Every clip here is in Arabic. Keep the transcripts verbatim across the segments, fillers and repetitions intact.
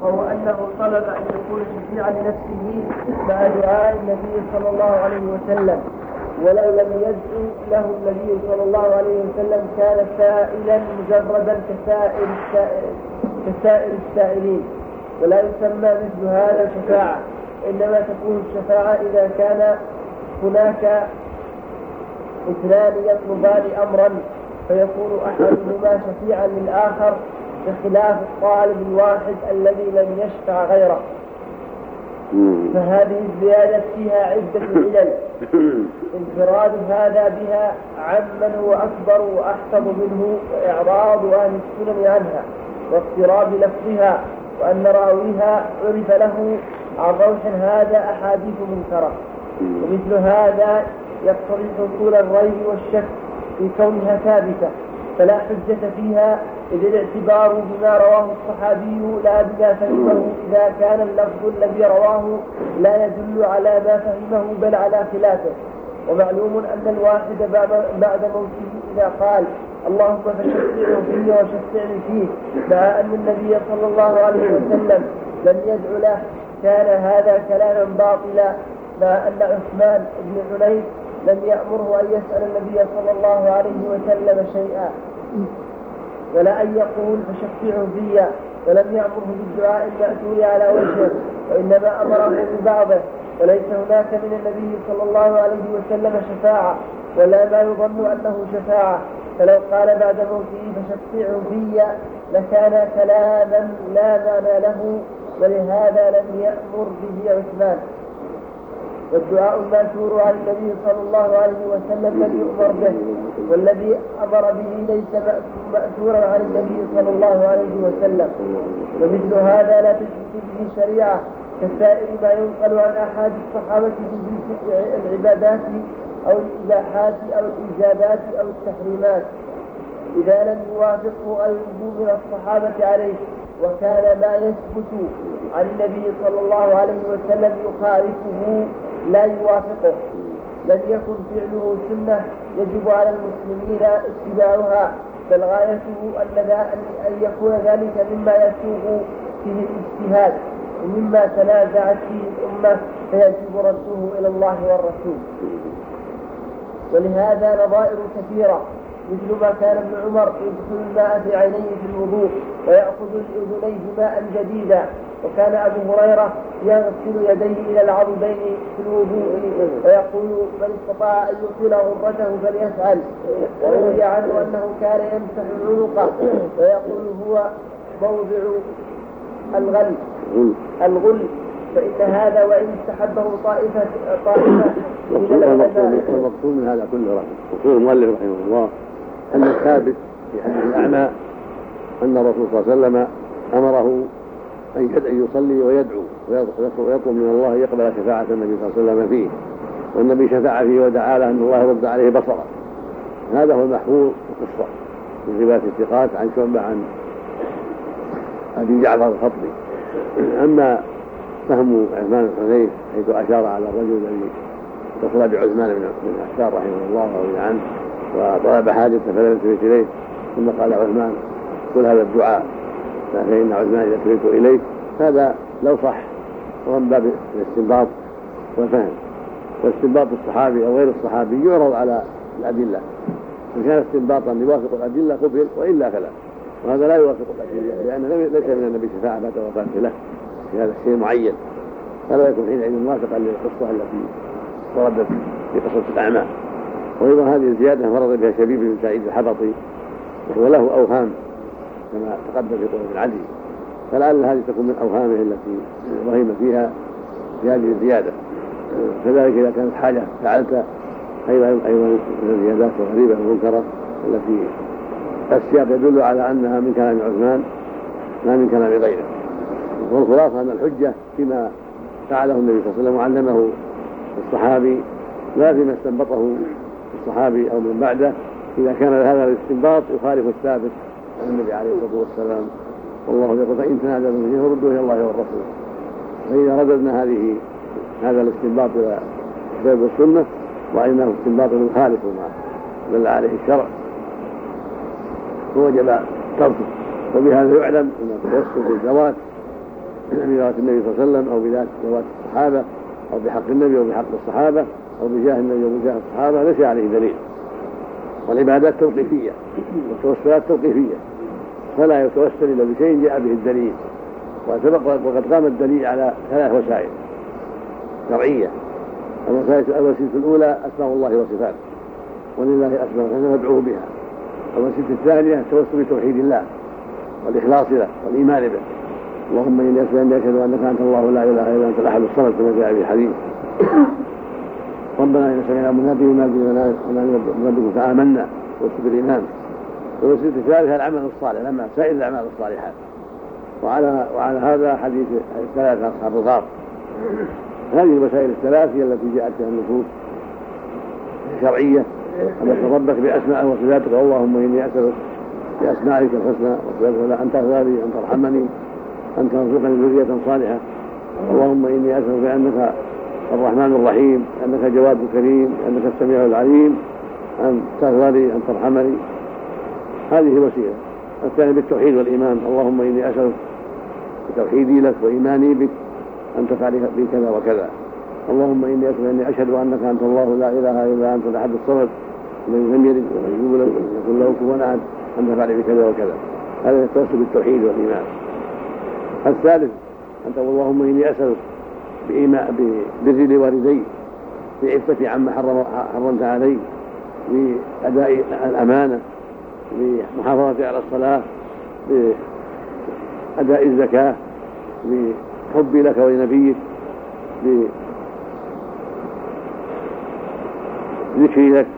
وهو أنه طلب أن يكون شفيعا لنفسه مع دعاء النبي صلى الله عليه وسلم، ولو لم يدعو له النبي صلى الله عليه وسلم كان سائلا مجردا كسائر كسائر السائلين، ولا يسمى مثل هذا شفاعة، إنما تكون الشفاعة إذا كان هناك اثنان يطلبان أمرا فيكون أحدهما شفيعا للآخر، بخلاف الطالب الواحد الذي لم يشفع غيره. فهذه الزيادة فيها عدة علل، انفراد هذا بها عمن هو أكبر وأحفظ منه، وإعراض أهل السنن عنها، واضطراب لفظها، وأن راويها عرف له عن روح هذا أحاديث منكرة. ومثل هذا يقتضي حصول الريب والشك في كونها ثابتة، فلا حجة فيها، إذ الاعتبار بما رواه الصحابي لا بما فهمه، إذا كان اللفظ الذي رواه لا يدل على ما فهمه بل على خلافه. ومعلوم أن الواحد بعد موته إذا قال اللهم فشفعني فيه وشفعني فيه مع أن النبي صلى الله عليه وسلم لم يدع له كان هذا كلاما باطلا، مع أن عثمان بن حنيف لم يأمره أن يسأل النبي صلى الله عليه وسلم شيئا، ولا أن يقول فشفعه فيا، ولم يأمره بالدعاء المأثور على وجهه، وإنما أمره ببعضه. وليس هناك من النبي صلى الله عليه وسلم شفاعة، ولا ما يظن أنه شفاعة، فلو قال بعد موته فشفعه فيا لكان كلاما لا معنى له، ولهذا لم يأمر به عثمان. والدعاء المأثور عن النبي صلى الله عليه وسلم لم يؤمر به، والذي أمر به ليس مأثورا عن النبي صلى الله عليه وسلم. ومثل هذا لا تثبت به شريعة كسائر ما ينقل عن أحد الصحابة في العبادات أو الإباحات أو الإيجابات أو التحريمات، إذا لم يوافقه الوجوب من الصحابة عليه. وكان ما يثبت عن النبي صلى الله عليه وسلم يخالفه لا يوافقه، لم يكن فعله سنة يجب على المسلمين اتباعها، بل غايته أن يكون ذلك مما يسوغ فيه الاجتهاد ومما تنازعت فيه الأمة فيجب رده إلى الله والرسول. ولهذا نظائر كثيرة، مثل ما كان ابن عمر يدخل الماء في عينيه في الوضوء ويأخذ الأذنين ماء جديدا، وكان أبو هريرة يغسل يديه إلى العضدين في الوضوء ويقول من استطاع أن يطيل غرته فليفعل. وروي عنه أنه كان يمسح عنقه ويقول هو موضع الغل الغل فإن هذا وإن استحبه طائفة طائفة المقصود من هذا كله رحمه المؤلف رحمه الله أن الثابت في حديث الأعمى أن الرسول صلى الله عليه وسلم أمره أن يصلي ويدعو ويطلب من الله يقبل شفاعة النبي صلى الله عليه وسلم فيه، والنبي شفع فيه ودعا له أن الله يرد عليه بصره. هذا هو المحفوظ القصة من رواية الثقات عن شعبة عن أبي جعفر الخطبي. أما فهم عثمان بن حنيف حيث أشار على الرجل الذي اتصل بعثمان بن عفان رحمه الله ورضي عنه وطلب حاجة فلم يلتفت إليه، ثم قال عثمان قل هذا الدعاء فإن عثمان يلتفت إليه، هذا لو صح ومن باب الاستنباط والفهم. واستنباط الصحابي أو غير الصحابي يعرض على الأدلة، إن كان استنباطا يوافق الأدلة قبل، وإلا فلا. وهذا لا يوافق الأدلة لأن ليس من النبي شفاعة بعد وفاته له في هذا الشيء معين، فلا يكون حينئذ موافقا للقصة التي وردت في قصة الأعمى. وأيضا هذه الزيادة فرض بها شبيب بن سعيد الحبطي وله أوهام كما تقدم في قول ابن عدي، فلعل هذه تكون من أوهامه التي وهم فيها في هذه الزيادة. كذلك إذا كانت حاجة فعلت أيضا أيضا من الزيادات الغريبة المنكرة التي السياق يدل على أنها من كلام عثمان لا من كلام غيره. والخلاصة أن الحجة فيما فعله النبي صلى الله عليه وسلم وعلمه الصحابي لا فيما استنبطه الصحابي أو من بعده، إذا كان هذا الاستنباط يخالف الثابت عن النبي عليه الصلاة والسلام. والله يقول فإن تنازعتم فيه فردوه إلى الله والرسول. فإذا رددنا هذه هذا الاستنباط إلى الكتاب والسنة وأنه استنباط يخالف ما دل عليه الشرع فوجب تركه. وبهذا يعلم أن التوسل بالذوات بذات النبي صلى الله عليه وسلم أو بذات الصحابة أو بحق النبي أو بحق الصحابة أو بجاه النبي أو بجاه الصحابة ليس عليه دليل. والعبادات توقيفية والتوسلات توقيفية، فلا يتوسل إلا بشيء جاء به الدليل. وقد قام الدليل على ثلاث وسائل شرعية. الوسيلة الأولى أسماء الله وصفاته، ولله أسماء فندعوه بها. الوسيلة الثانية التوسل بتوحيد الله والإخلاص له والإيمان به. اللهم إني أشهد أنك أنت الله لا إله إلا أنت الأحد الصمد كما جاء في الحديث. ربنا إن سمعنا مناديا ينادي لنا ربكم فآمنا واتبع الإيمان. الوسيلة الثالثة العمل الصالح، لما سائر الأعمال الصالحات. وعلى وعلى هذا حديث الثلاثة أصحاب الغار. هذه المسائل الثلاث هي التي جاءت فيها النصوص الشرعية أن تربك بأسماء وصفاتك. اللهم إني أسألك بأسمائك الحسنى وصفاتك أن تغفر لي، أن ترحمني، أن ترزقني ذرية صالحة. اللهم إني أسألك بأنك الرحمن الرحيم، أنك جواد كريم، أنك السميع العليم، أن تغفر لي، أن ترحمني. هذه وسيلة. الثاني بالتوحيد والإيمان. اللهم إني أسألك بتوحيدي لك وإيماني بك أن تفعل بي كذا وكذا. اللهم إني أسألك أني أشهد أنك أنت الله لا إله إلا أنت الأحد الصمد الذي لم يلد ولم يولد ولم يكن له كفوا أحد أن تفعل بي كذا وكذا. هذا التوسل بالتوحيد والإيمان. الثالث أنت اللهم إني أسألك ببر لوالدي، بعفتي عما حرمت علي، بأداء الأمانة، بمحافظة على الصلاة، بأداء الزكاة، بحبي لك ولنبيك، بذكري لك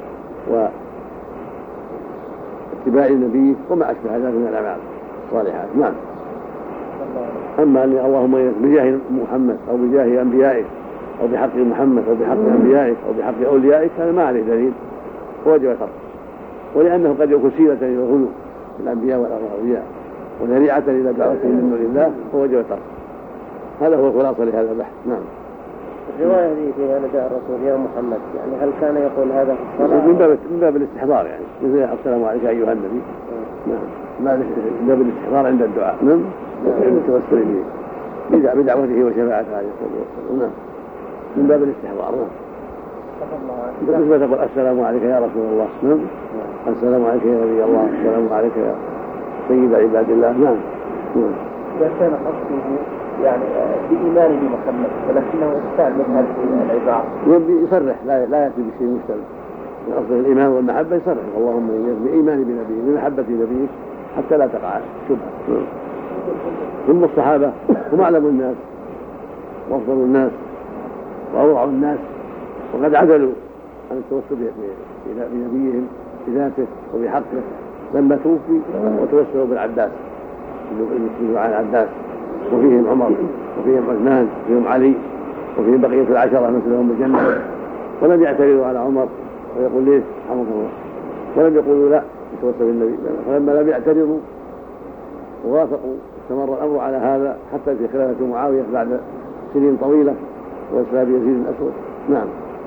واتباع نبيك وما أشبه ذلك من الأعمال الصالحات. نعم. أما أن اللهم بجاه محمد أو بجاه أنبيائك أو بحق محمد أو بحق أنبيائك أو بحق أوليائك هذا ما عليه دليل ووجب ترك، ولأنه قد يكون وسيلة إلى الغلو في الأنبياء والأولياء وذريعة إلى دعوتهم من دون الله فوجب ترك. هذا هو الخلاصة لهذا البحث. نعم. الرواية هذه فيها نداء الرسول يا محمد، يعني هل كان يقول هذا في الصلاة؟ من باب من باب الاستحضار، يعني مثل السلام عليك أيها النبي. نعم. من باب الاستحضار عند الدعاء. نعم. التوسل به بدعوته وشفاعته عليه الصلاة والسلام. نعم. من باب الاستحضار. نعم. بالنسبة تقول السلام عليك يا رسول الله. نعم. السلام عليك يا نبي الله. السلام عليك يا سيد عباد الله. نعم. نعم. إذا كان قصده يعني بإيمان بمحمد ولكنه استعمل هذه العبارة يصرح، لا لا يأتي بشيء مشتبه. من أصل الإيمان والمحبة يصرح اللهم بإيمان بنبيه بمحبة نبيه حتى لا تقع شبهة. ثم الصحابة هم أعلم الناس وأفضل الناس وأورع الناس، وقد عدلوا عن التوسل بنبيهم بذاته وبحقه لما توفي وتوسلوا بالعباس بن العباس، وفيهم عمر وفيهم عثمان وفيهم علي وفيهم بقية العشرة مثلهم الجنة، ولم يعترضوا على عمر ويقول ليش رحمه الله، ولم يقولوا لا يتوسل بالنبي. فلما لم يعترضوا ووافقوا استمر الأمر على هذا حتى في خلافة معاوية بعد سنين طويلة وإسلام يزيد الأسود. نعم.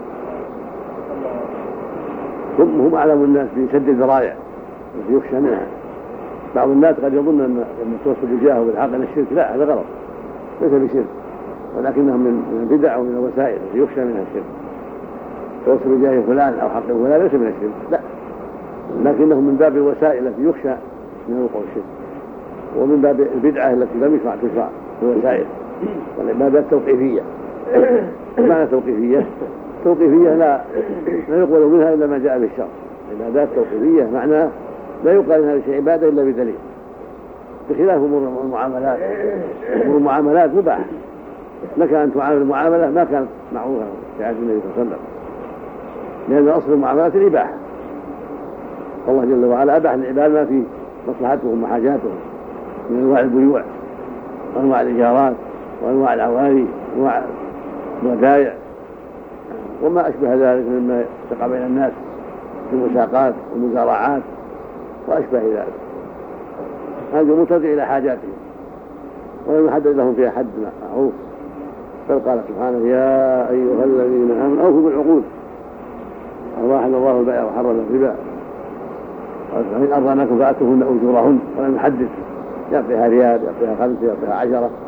هم هم أعلم الناس بسد الذرائع التي يخشى منها. بعض الناس قد يظن أن التوسل بجاهه بالحق أن الشرك، لا هذا غلط، ليس بشرك، ولكنه من البدع ومن الوسائل التي يخشى منها الشرك. التوسل بجاه فلان أو حق فلان ليس من الشرك، لا، لكنه من باب الوسائل التي يخشى من وقوع الشرك، ومن باب البدعة التي لم يشرع تشرع في الوسائل. والعبادات توقيفية. معنى توقيفية؟ توقيفية لا لا يقبل منها إلا ما جاء بالشرع. العبادات توقيفية معناه لا يقال إن هذا الشيء عبادة إلا بدليل، بخلاف أمور المعاملات. أمور المعاملات مباح لك أن تعامل معاملة ما كانت معروفة في عهد النبي صلى الله عليه وسلم، لأن أصل المعاملات الإباحة. الله جل وعلا أباح للعباد ما فيه مصلحتهم وحاجاتهم من أنواع البيوع وأنواع الإيجارات وأنواع العواري وأنواع الودائع وما أشبه ذلك مما يقع بين الناس في المساقات والمزارعات وأشبه ذلك. هذا مترجع إلى حاجاتهم ولم يحدد لهم فيها حد معروف. بل قال سبحانه يا أيها الذين آمنوا أوفوا بالعقود وأحل الله البيع وحرم الربا فإن أرضانكم فآتوهن أجورهن، ولم يحدد يعطيها ريال يعطيها خمسة يعطيها عشرة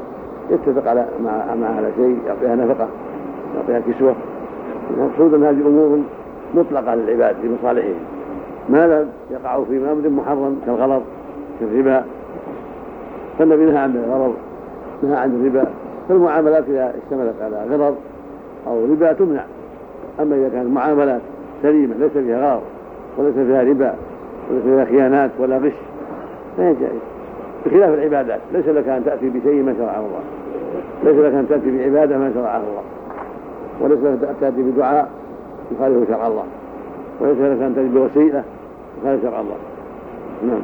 يتفق على مع مع على شيء يعطيها نفقة يعطيها كسوة. المقصود أن هذه أمور مطلقة للعباد في مصالحهم ما لا يقع في أمر محرم كالغلط كالربا، فالنبي نهى عن الغرض نهى عن الربا. فالمعاملات إذا اشتملت على غرض أو ربا تمنع. أما إذا كانت معاملات سليمة ليس فيها غرض وليس فيها ربا وليس فيها خيانات ولا غش لا يجوز. بخلاف العبادات ليس لك أن تأتي بشيء ما شرعه الله، ليس لك أن تأتي بعبادة ما شرعه الله، وليس لك أن تأتي بدعاء يخالف شرع الله، وليس لك أن تأتي بوسيلة يخالف شرع الله. نعم.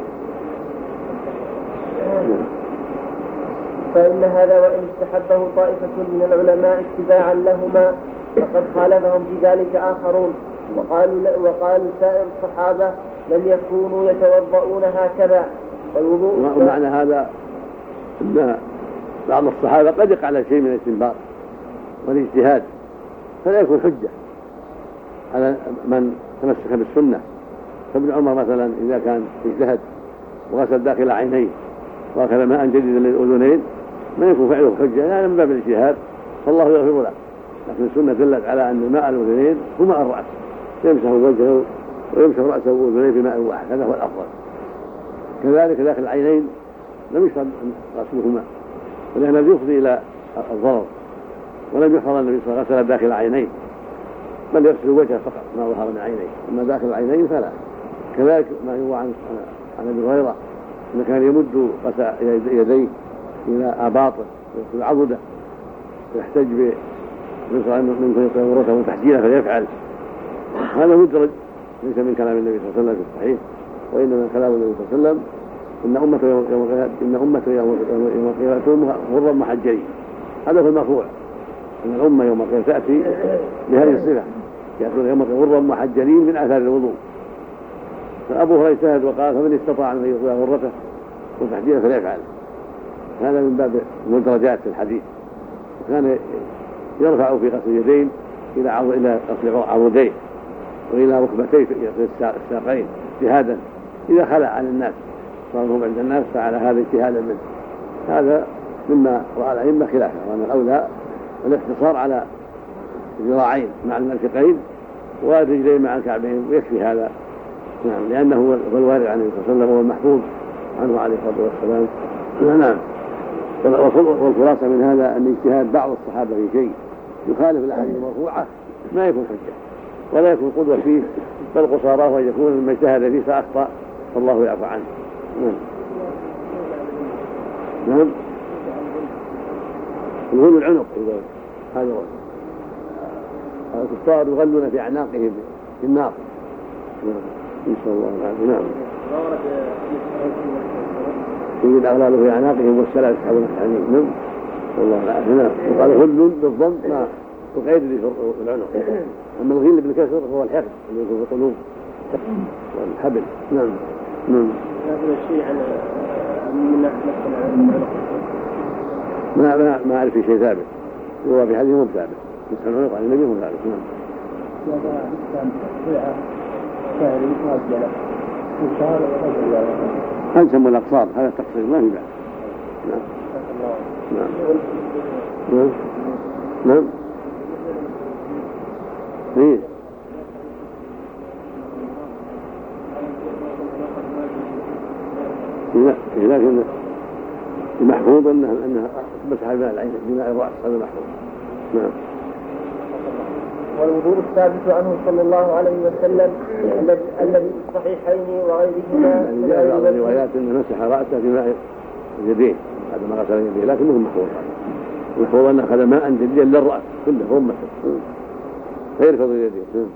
فإن هذا وإن استحبه طائفة من العلماء اتباعا لهما فقد خالفهم في ذلك آخرون، وقالوا وقال سائر الصحابة لم يكونوا يتوضؤون هكذا. والوضوء ومعنى هذا أن بعض الصحابة قد يقع على شيء من الاستنباط والاجتهاد فلا يكون حجة على من تمسك بالسنة. فابن عمر مثلا إذا كان اجتهد وغسل داخل عينيه وأخذ ماء جديدا للأذنين ما يكون فعله حجة يعني من باب الاجتهاد فالله يغفر له. لكن السنة دلت على أن ماء الأذنين هو ماء الرأس، يمسح وجهه ويمسح رأسه وأذنيه بماء واحد، هذا هو الأفضل. كذلك داخل العينين لم يشرب غسلهما ولأنه يفضي إلى الضرر، ولم يحفظ النبي صلى الله عليه وسلم غسل داخل العينين بل يغسل وجهه فقط ما ظهر من عينيه، أما داخل العينين فلا. كذلك ما هو عن عن ابي هريره انه كان يمد يديه الى اباطه في العضده ويحتج من يطير تحجيله فليفعل. هذا مدرج ليس من كلام النبي صلى الله عليه وسلم في الصحيح، وانما من كلام النبي صلى الله عليه وسلم ان امته يوم ان امته يوم القيامه غرا محجلين. هذا هو المرفوع ان الامه يوم القيامه تاتي بهذه الصفه، يأتون يوم غرا محجلين من اثار الوضوء. فأبو هريرة اجتهد وقال فمن استطاع أن يطيل غرته وتحجيله فليفعل. هذا من باب المدرجات في الحديث. وكان يرفع في غسل اليدين إلى عض... إلى غسل عضديه وإلى ركبتيه في الساقين اجتهادا. إذا خلع عن الناس صار هم عند الناس فعل هذا اجتهادا منه. هذا مما رأى الأئمة خلافه، وأن الأولى الاقتصار على ذراعين مع المرفقين والرجلين مع الكعبين ويكفي هذا. نعم، لأنه هو الوارد عنه صلى الله عليه وسلم وهو المحفوظ عنه عليه الصلاة والسلام. نعم. والخلاصة من هذا أن اجتهاد بعض الصحابة في شيء يخالف الأحاديث المرفوعة ما يكون حجة ولا يكون قدوة فيه، بل قصاراه وأن يكون مما اجتهد فيه فأخطأ فالله يعفو عنه. نعم. نعم. الغل العنق هذا هو. الكفار يغلون في أعناقهم في النار. نعم. إن شاء الله العافية. نعم. يجد أغلاله في أعناقهم والسلام يسحبون الحديد. نعم. والله العافية. نعم. وقال غل بالضم ما تقيد في العنق. أما الغل بالكسر هو الحقد اللي يكون في القلوب والحبل. نعم. نعم. هذا الشيء عن من العنق ما ما ما أعرف شيء ثابت، هو في حديث مو ثابت. مسح العنق عن النبي مو ثابت. نعم. هذا كان فيها شهر مؤجلة وشهر مؤجلة. هل سموا الأقصار هذا التقصير ما في بعد. نعم. نعم. نعم. نعم. إيه. لا لكن المحفوظ أنها أنها مسح بماء العين بماء الرأس هذا محفوظ. نعم. والوضوء الثابت عنه صلى الله عليه وسلم الذي في الصحيحين وغيرهما من جاء بعض الروايات أنه مسح رأسه بماء اليدين بعد ما غسل يديه، لكنه محفوظ. محفوظ أنه أخذ ماء جديدا للرأس كله هو مسح غير فضل اليدين.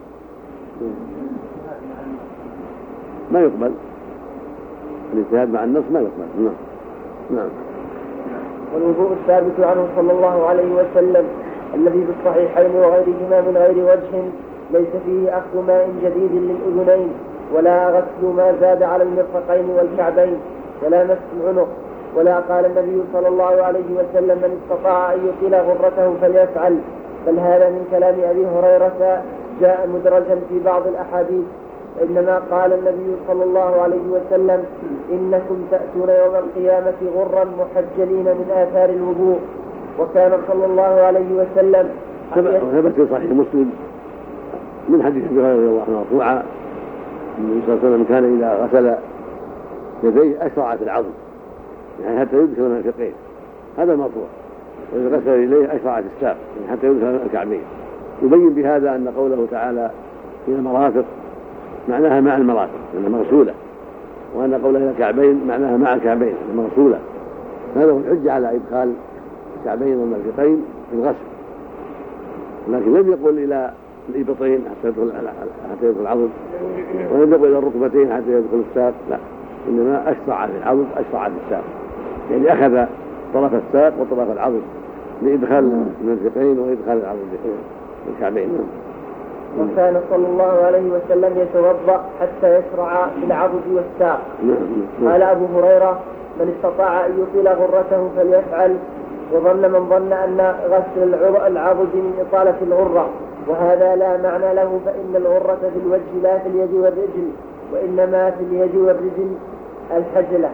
ما يقبل الاجتهاد مع النص ما يقبل. نعم. نعم. والوضوء الثابت عنه صلى الله عليه وسلم الذي في الصحيحين وغيرهما من غير وجه ليس فيه أخذ ماء جديد للأذنين ولا غسل ما زاد على المرفقين والكعبين ولا مس العنق، ولا قال النبي صلى الله عليه وسلم من استطاع أن يطيل غرته فليفعل، بل هذا من كلام أبي هريرة جاء مدرجا في بعض الأحاديث. إنما قال النبي صلى الله عليه وسلم إنكم تأتون يوم القيامة غرا محجلين من آثار الوضوء. وكان صلى الله عليه وسلم ثبت في صحيح مسلم من حديث ابي هريره رضي الله عنه مرفوعا النبي صلى الله عليه وسلم كان إذا غسل يديه أشرع في العظم يعني حتى يدخل من الفقين، هذا المرفوع. وإذا غسل إليه أشرع في الساق يعني حتى يدخل من الكعبين. يبين بهذا أن قوله تعالى إلى المرافق معناها مع المرافق لأنها مغسولة، وأن قوله إلى الكعبين معناها مع الكعبين مغسولة. هذا هو الحجة على إدخال الكعبين والمرفقين في الغسل، لكن لم يقل إلى الإبطين حتى يدخل حتى يدخل العظم، ولم يقل إلى الركبتين حتى يدخل الساق، لا، إنما أشرع في العظم أشرع في الساق، يعني أخذ طرف الساق وطرف العظم لإدخال المرفقين وإدخال العظم الكعبين. وكان صلى الله عليه وسلم يتوضأ حتى يشرع في العضد والساق. قال أبو هريرة من استطاع أن يطيل غرته فليفعل، وظن من ظن أن غسل العضد من إطالة الغرة، وهذا لا معنى له، فإن الغرة في الوجه لا في اليد والرجل، وإنما في اليد والرجل الحجلة،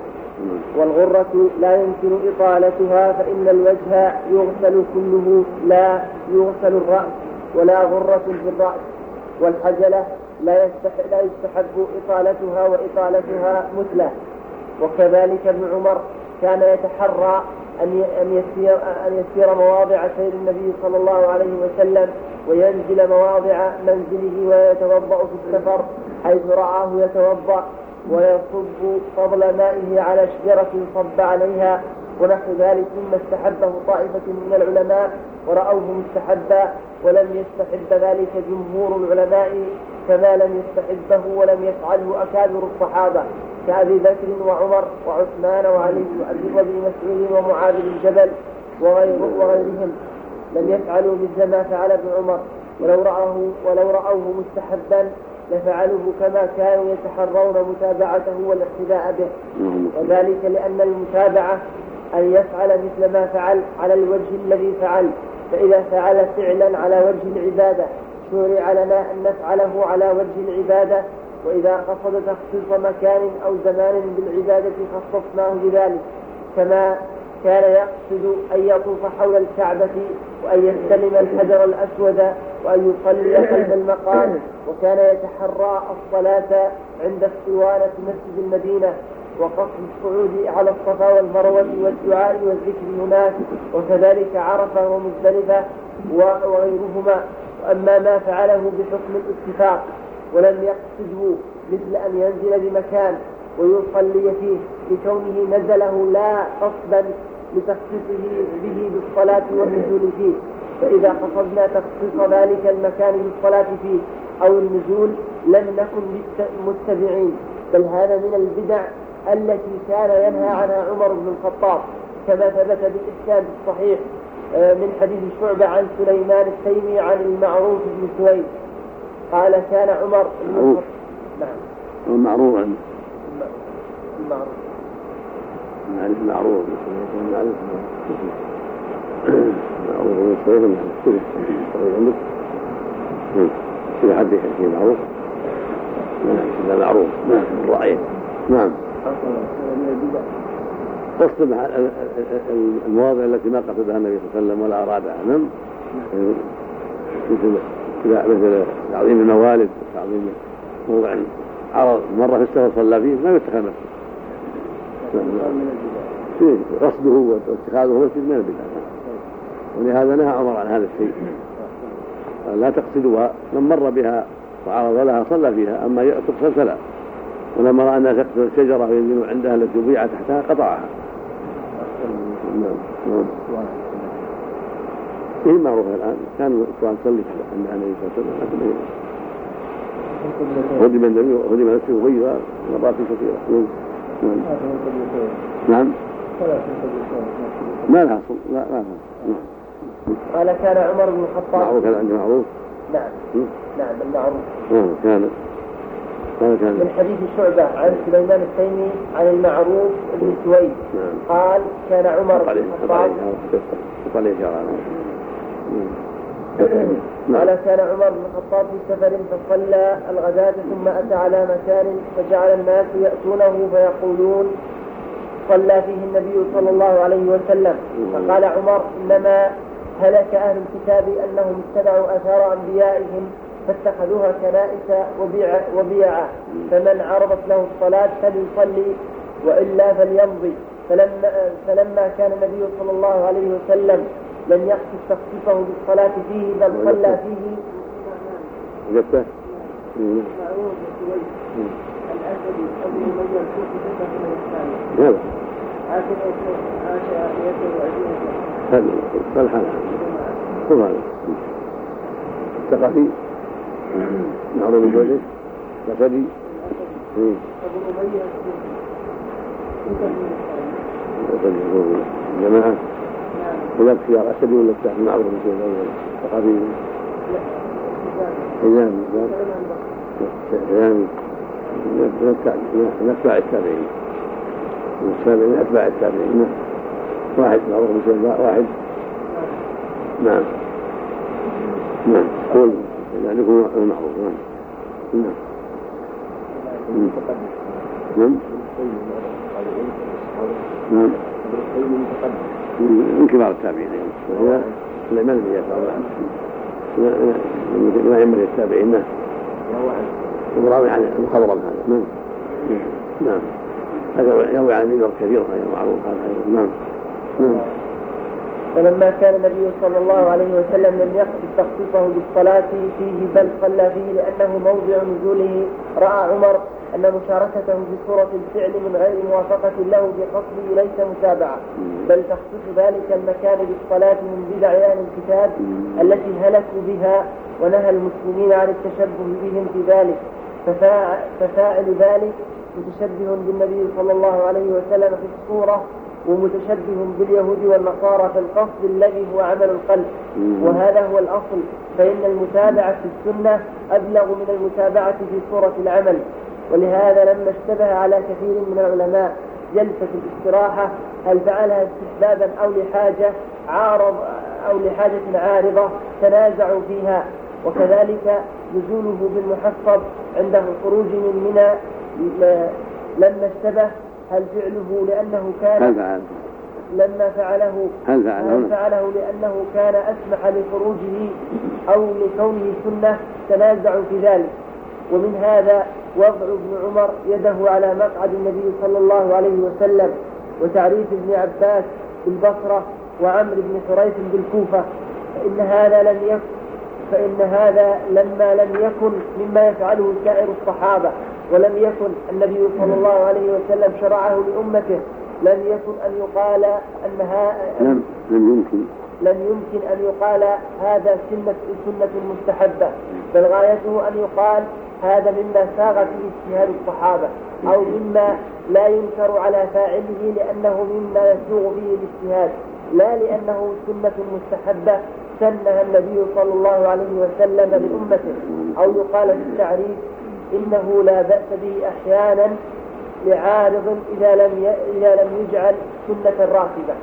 والغرة لا يمكن إطالتها، فإن الوجه يغسل كله لا يغسل الرأس ولا غرة في الرأس، والحجلة لا يستحب إطالتها وإطالتها مثله. وكذلك ابن عمر كان يتحرى أن يسير, أن يسير مواضع سير النبي صلى الله عليه وسلم وينزل مواضع منزله ويتوضأ في السفر حيث رآه يتوضأ ويصب فضل مائه على شجرة صب عليها ونحو ذلك مما استحبه طائفة من العلماء ورأوه مستحبا، ولم يستحب ذلك جمهور العلماء كما لم يستحبه ولم يفعله أكابر الصحابة كأبي بكر وعمر وعثمان وعلي وأبي مسعود ومعاذ بن جبل وغيرهم، لم يفعلوا مثل ما فعل ابن عمر، ولو رأوه, ولو رأوه مستحبا لفعلوه كما كانوا يتحرون متابعته والاقتداء به، وذلك لأن المتابعة أن يفعل مثل ما فعل على الوجه الذي فعل، فإذا فعل فعلا على وجه العبادة شرع لنا أن نفعله على وجه العبادة، وإذا قصد تخصيص مكان أو زمان بالعبادة خصصناه بذلك، كما كان يقصد أن يطوف حول الكعبة وأن يستلم الحجر الأسود وأن يصلي قلب المقام، وكان يتحرى الصلاة عند اسطوانة مسجد المدينة وقصد الصعود على الصفا والمروة والدعاء والذكر هناك، وكذلك عرفة ومزدلفة وغيرهما. وأما ما فعله بحكم الاتفاق ولم يقصده مثل أن ينزل بمكان ويصلي فيه لكونه نزله لا قصدا لتخصيصه به بالصلاة والنزول فيه، فإذا قصدنا تخصيص ذلك المكان بالصلاة فيه أو النزول لم نكن متبعين، بل هذا من البدع التي كان ينهى عنها عمر بن الخطاب، كما ثبت بالإسناد الصحيح من حديث شعبة عن سليمان التيمي عن المعروف بن سويد قال كان عمر بن الخطاب نعم المعروف عن المعروف معرفة معروف معروف معروف بن سويد عندك كذا حد يحكي معروف هذا معروف رأيه نعم. قصد المواضع التي ما قصدها النبي صلى الله عليه وسلم ولا أرادها نعم، مثل تعظيم الموالد تعظيم موضع عرض مرة في السفر صلى فيه ما يتخذ نفسه شيء قصده واتخاذه مسجد من البدع، ولهذا نهى عمر عن هذا الشيء لا تقصدها، من مر بها وعرض لها صلى فيها، أما تقصد فلا، ولما رأى أنها تقصد الشجرة وينزل عندها التي وضيع تحتها قطعها. إيه معروف الآن كان القرآن صلي عند النبي صلى الله عليه وسلم هدم النبي وهدم نفسه وغيرها مرات كثيرة. نعم ما لها صل لا ما لها. قال كان عمر بن الخطاب معروف كان عنده معروف نعم نعم المعروف كان كان من حديث شعبة عن سليمان التيمي عن المعروف بن سويد قال كان عمر بن الخطاب قال كان عمر بن الخطاب في سفر فصلى الغداة ثم أتى على مكان فجعل الناس يأتونه فيقولون صلى فيه النبي صلى الله عليه وسلم. فقال عمر إنما هلك أهل الكتاب أنهم اتبعوا آثار أنبيائهم فاتخذوها كنائس وبيع وبيعا، فمن عرضت له الصلاة فليصلي وإلا فليمضي. فلما, فلما كان النبي صلى الله عليه وسلم لم يقصد تخصيصه بالصلاة فيه بل صلى فيه جبته الأسد أبو أمية الكوفي ثقة من الثاني يلا عاش يده وعزيزه هل فالحال ثم هذا الثقفي نعرض من جوده الأسدي أبو أمية الكوفي ثقة من الثاني جماعة ولا اختيار أسدي ولا اختيار معروف من شيء الأول الثقفي حزامي حزامي من أتباع التابعين من أتباع التابعين واحد معروف بشيء واحد. نعم نعم قول يعني هو المعروف. نعم نعم نعم من كبار التابعين وهي سليمان بن يسار من أئمة التابعين وراوي عن المخضرم هذا. نعم نعم هذا يروي عن ذكر كثير غير معروف هذا. نعم نعم فلما كان النبي صلى الله عليه وسلم لم يقصد تخصيصه بالصلاة فيه بل صلى فيه لأنه موضع نزوله، رأى عمر أن مشاركته في صورة الفعل من غير موافقة له بقصده ليس متابعة، بل تخصيص ذلك المكان بالصلاة من بدع أهل الكتاب التي هلكوا بها، ونهى المسلمين عن التشبه بهم في ذلك. ففاعل ذلك متشبه بالنبي صلى الله عليه وسلم في الصورة ومتشبه باليهود والنصارى في القصد الذي هو عمل القلب، وهذا هو الأصل، فإن المتابعة في السنة أبلغ من المتابعة في صورة العمل. ولهذا لما اشتبه على كثير من العلماء جلسة الاستراحة هل فعلها استحبابا أو لحاجة عارض أو لحاجة عارضة تنازعوا فيها، وكذلك نزوله بالمحصب عند الخروج من منى لما اشتبه هل فعله لأنه كان هل فعل لما فعله هل فعله, هل فعله لأنه كان أسمح لخروجه أو لكونه سنة، تنازعوا في ذلك. ومن هذا وضع ابن عمر يده على مقعد النبي صلى الله عليه وسلم، وتعريف ابن عباس بالبصرة وعمرو بن حريث بالكوفة، فإن هذا لم يكن فإن هذا لما لم يكن مما يفعله سائر الصحابة، ولم يكن النبي صلى الله عليه وسلم شرعه لأمته، لم يكن أن يقال أنها لم يمكن لم يمكن أن يقال هذا سنة سنة مستحبة، بل غايته أن يقال هذا مما ساغ فيه اجتهاد الصحابة، أو مما لا ينكر على فاعله لأنه مما يسوغ فيه الاجتهاد، لا لأنه سنة مستحبة سنها النبي صلى الله عليه وسلم لأمته. أو يقال في التعريف إنه لا بأس به أحيانا لعارض إذا لم إذا لم يجعل سنة راتبة.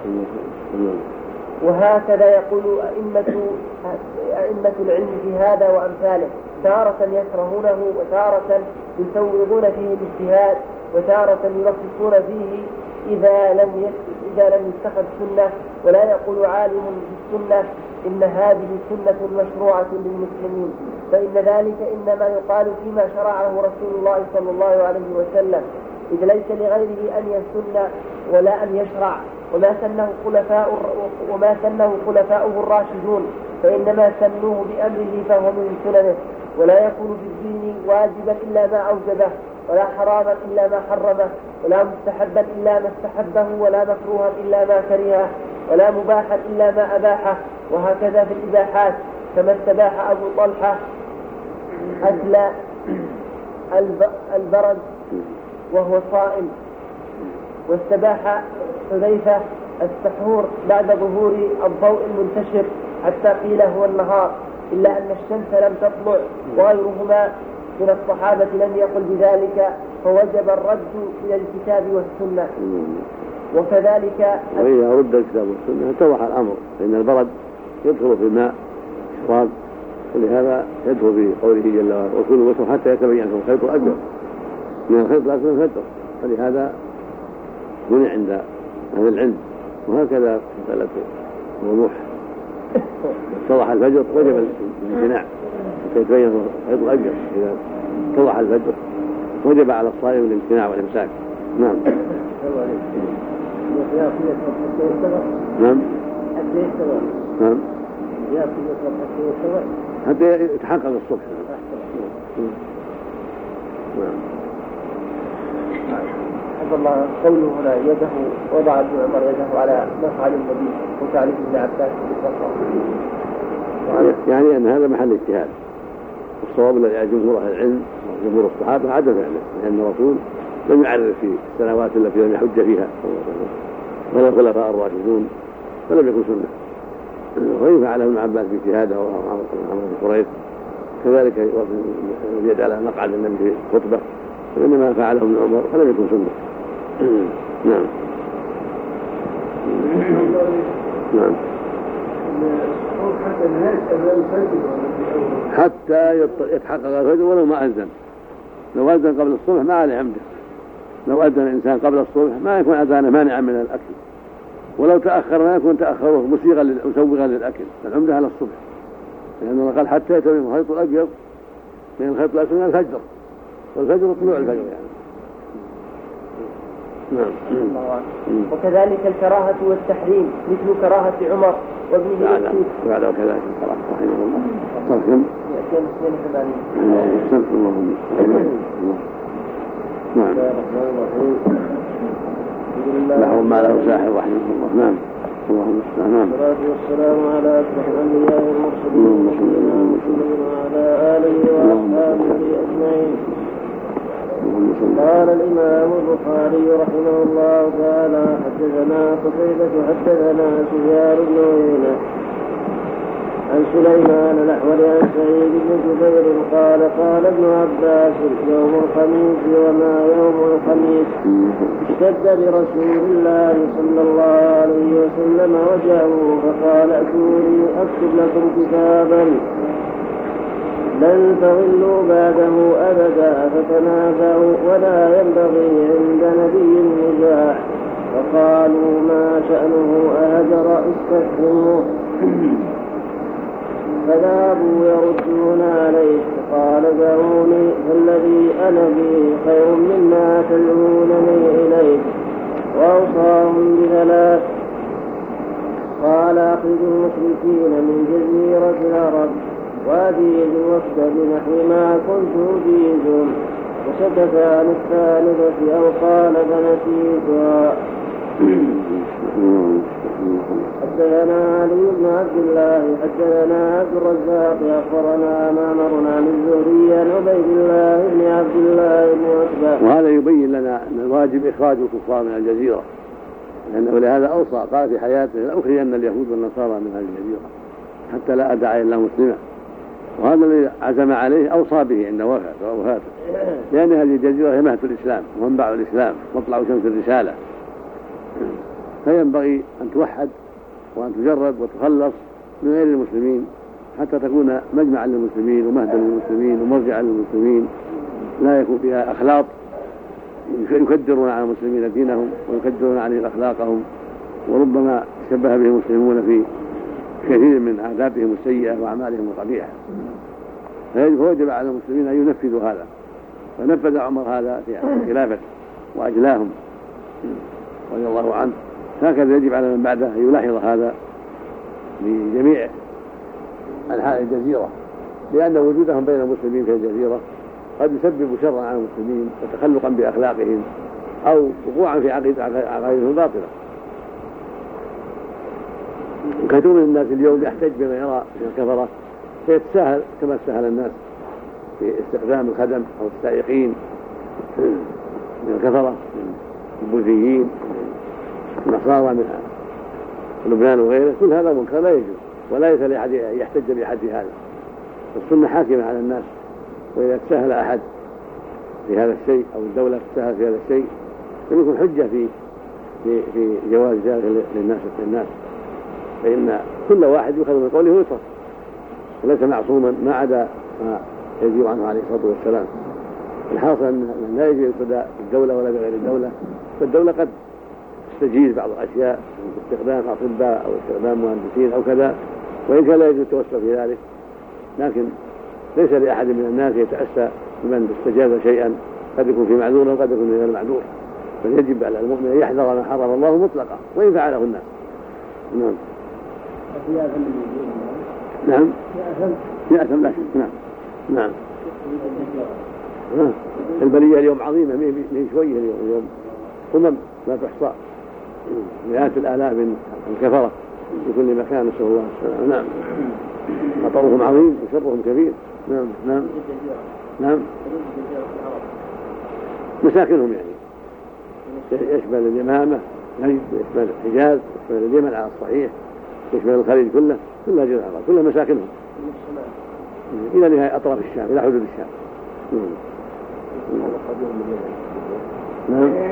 وهكذا يقول أئمة أئمة العلم في هذا وأمثاله، تارة يكرهونه وتارة يسوغون فيه الاجتهاد، وتارة يرخصون فيه إذا لم إذا لم يتخذ سنة، ولا يقول عالم بالسنة إن هذه سنة مشروعة للمسلمين، فإن ذلك إنما يقال فيما شرعه رسول الله صلى الله عليه وسلم، إذ ليس لغيره أن يسن ولا أن يشرع، وما سنه خلفاء وما سنه خلفاؤه الراشدون فإنما سنوه بأمره فهو من سننه، ولا يكون في الدين واجبا إلا ما أوجبه، ولا حراما إلا ما حرمه، ولا مستحبا إلا ما استحبه، ولا مكروها إلا ما كرهه، ولا مباحا إلا ما أباحه. وهكذا في الإباحات، كما استباح أبو طلحة أكل البرد وهو صائم، واستباح حذيفة السحور بعد ظهور الضوء المنتشر حتى قيل هو النهار، إلا أن الشمس لم تطلع، وغيرهما من الصحابة لم يقل بذلك، فوجب الرد إلى الكتاب والسنة. وكذلك وإذا رد الكتاب والسنة اتضح الأمر، فإن البرد يدخل في الماء إفراد. ولهذا يدخل في قوله جل وعلا وكلوا واشربوا حتى يتبين لكم الخيط الأبيض من الخيط الأسود من الفجر، فلهذا منع عند أهل العلم. وهكذا في مسألة الوضوح اتضح الفجر وجب الامتناع حتى يتبين الخيط الأبيض. إذا اتضح الفجر وجب على الصائم الامتناع والإمساك. نعم. نعم. نعم. حتى يتحقق الصبح. نعم. حفظ الله قوله هنا يده وضع ابن عمر يده على مفعل النبي وتعريف ابن عباس بالبصر، يعني أن هذا محل اجتهاد، والصواب الذي جمهور أهل العلم وجمهور الصحابة عدم فعله، لأن الرسول لم يعرف في السنوات التي لم يحج فيها ولا الخلفاء الراشدون فلم يكن سنة. وإن فعله ابن عباس باجتهاده وعمر بن قريظ كذلك يد على مقعد النبي في الخطبة، وإنما فعله ابن عمر فلم يكن سنة. نعم. نعم. حتى يتحقق الفجر ولو ما أذن. لو أذن قبل الصبح ما عليه عمده، لو أذن الإنسان قبل الصبح ما يكون أذانه مانعا من الأكل، ولو تأخر ما يكون تأخره مسوغا للأكل، العمده على الصبح، لأنه قال حتى يتبين الخيط الأبيض من الخيط الأسود من الفجر، والفجر طلوع الفجر يعني. نعم. وكذلك الكراهة والتحريم مثل كراهة عمر وابنه يزيد. وعلى كذلك الكراهة رحمه الله. تركم. اللهم نعم. لهم ما له ساحر رحمه الله. نعم. اللهم نعم. والسلام على أشرف الأنبياء والمرسلين وعلى آله وأصحابه أجمعين. قال الإمام البخاري رحمه الله تعالى حدثنا قتيبة حدثنا سفيان بن عيينة عن سليمان الأحول عن سعيد بن جبير قال قال ابن عباس يوم الخميس وما يوم الخميس اشتد برسول الله صلى الله عليه وسلم وجهه فقال اتوني اكتب لكم كتابا لن تضلوا بعده أبدا فتنافعوا ولا ينبغي عند نبي النجاح. فقالوا ما شأنه أهجر استفهموه فذهبوا يردون عليه. فقال دعوني فالذي أنا به خير مما تدعونني إليه. وأوصاهم بثلاث قال أخرجوا المشركين من جزيرة العرب وأبيد الوفد بنحو ما كنت أبيدهم. وسكت عن الثالثة أو قال فنسيتها. حدثنا علي بن عبد الله حدثنا عبد الرزاق أخبرنا معمر عن الزهري عن عبيد الله بن عبد الله بن عتبة. وهذا يبين لنا أن الواجب إخراج الكفار من الجزيرة، لأنه لهذا أوصى قال في حياته لأخرجن اليهود والنصارى من هذه الجزيرة حتى لا أدعي إلا مسلما. وهذا الذي عزم عليه أوصى به عند وفاته، لأن هذه الجزيرة هي مهد الإسلام ومنبع الإسلام مطلع شمس الرسالة، فينبغي أن توحد وأن تجرد وتخلص من غير المسلمين حتى تكون مجمعا للمسلمين ومهدا للمسلمين ومرجعا للمسلمين، لا يكون فيها أخلاق يكدرون على المسلمين دينهم ويكدرون عليهم أخلاقهم، وربما شبه بهم المسلمون في كثير من عاداتهم السيئة وأعمالهم القبيحة. فوجب على المسلمين أن ينفذوا هذا، فنفذ عمر هذا في خلافته وأجلاهم رضي الله عنه. هكذا يجب على من بعده أن يلاحظ هذا لجميع أنحاء الجزيرة، لأن وجودهم بين المسلمين في الجزيرة قد يسبب شرا على المسلمين وتخلقا بأخلاقهم أو وقوعا في عقائدهم باطلة. كثير من الناس اليوم يحتج بما يرى من الكفرة فيتساهل كما استهل الناس في استخدام الخدم أو السائقين من الكفرة من البوذيين النصارى من لبنان وغيره. كل هذا منكر لا يجوز ولا يسأل أحد يحتج بحد هذا. السنة حاكمة على الناس، وإذا تساهل أحد في هذا الشيء أو الدولة تساهل في هذا الشيء فيكون حجة في في في جواز ذلك للناس للناس فإن كل واحد يؤخذ من قوله ويترك، وليس معصوما ما عدا ما يجب عنه عليه الصلاة والسلام. الحاصل أن لا يجب يقتدى بالدولة ولا بغير الدولة، فالدولة قد تستجيز بعض الأشياء باستخدام أطباء أو استخدام مهندسين أو كذا، وإن كان لا يجب التوسل في ذلك، لكن ليس لأحد من الناس يتأسى بمن استجاز شيئا قد يكون في معذور وقد يكون غير معذور، فيجب على المؤمن أن يحذر ما حرم الله مطلقا وإن فعله الناس. نعم. نعم. يأثم لا شك. نعم. نعم. البلية اليوم عظيمة، من شوية اليوم اليوم أمم لا تحصى، مئات الآلاف من الكفرة في كل مكان، نسأل الله السلامة. نعم. خطرهم عظيم وشرهم كبير. نعم. نعم. نعم. مساكنهم يعني يشمل اليمامة، يشمل الحجاز، يشمل اليمن على الصحيح، يشمل الخليج كله، كلها جزء العرب، كلها مساكنهم إلى نهاية أطراف الشام، إلى حدود الشام. نعم.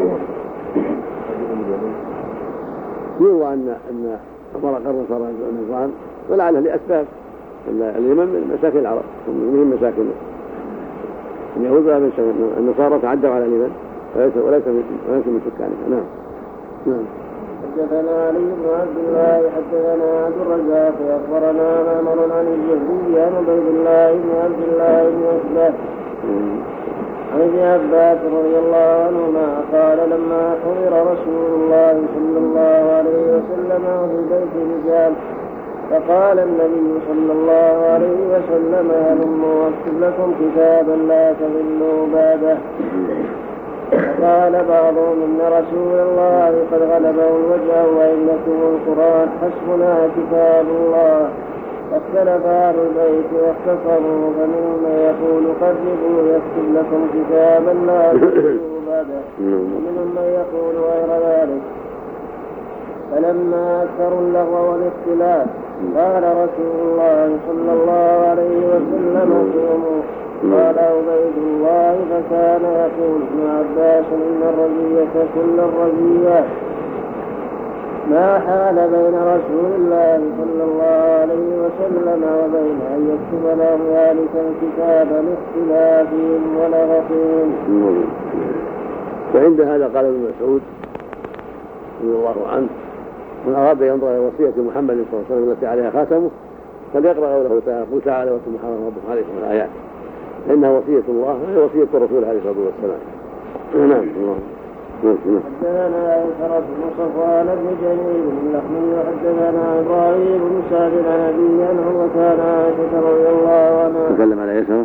يروى أن أن عمر قرن صار النصران ولعله لأسباب. اليمن من مساكن العرب، من مساكن اليهود ولا من مساكن النصارى، تعدوا على اليمن وليس وليس من سكانها. نعم. نعم. حدثنا علي بن عبد الله حدثنا عبد الرزاق أخبرنا معمر عن الزهري عن عبيد الله بن عبد الله بن عتبة عن ابن عباس رضي الله عنهما قال لما حضر رسول الله صلى الله عليه وسلم وفي البيت رجال فقال النبي صلى الله عليه وسلم هلموا أكتب لكم كتابا لا تضلوا بعده. فقال بعضهم إن رسول الله قد غلبه الوجه وإنكم القرآن حسبنا كتاب الله. فاختلف أهل البيت واختصروا، فمنهم من يقول قربوا يكتب لكم كتابا لا تضلوا بعده، ومنهم من يقول غير ذلك. فلما أكثروا اللغو والاختلاف قال رسول الله صلى الله عليه وسلم قوموا. قال عبيد الله فكان يقول ابن عباس إن الرزية كل الرزيات ما حال بين رسول الله صلى الله عليه وسلم وبين أن يكتب لهم ذلك الكتاب لاختلافهم ولغطهم. وعند هذا قال ابن مسعود رضي الله عنه من أراد ينظر إلى وصية محمد صلى الله عليه وسلم التي عليها خاتمه فليقرأ قوله تعالى قل تعالى واتل ما حرم ربكم عليكم الآيات، إنها وصية الله وهي وصية الرسول عليه الصلاة والسلام. نعم. حدثنا عيسرة بن صفوان بن جميل بن لحمي وحدثنا إبراهيم بن سعد عن أبي عنه وكان عائشة رضي الله عنها تكلم على عيسرة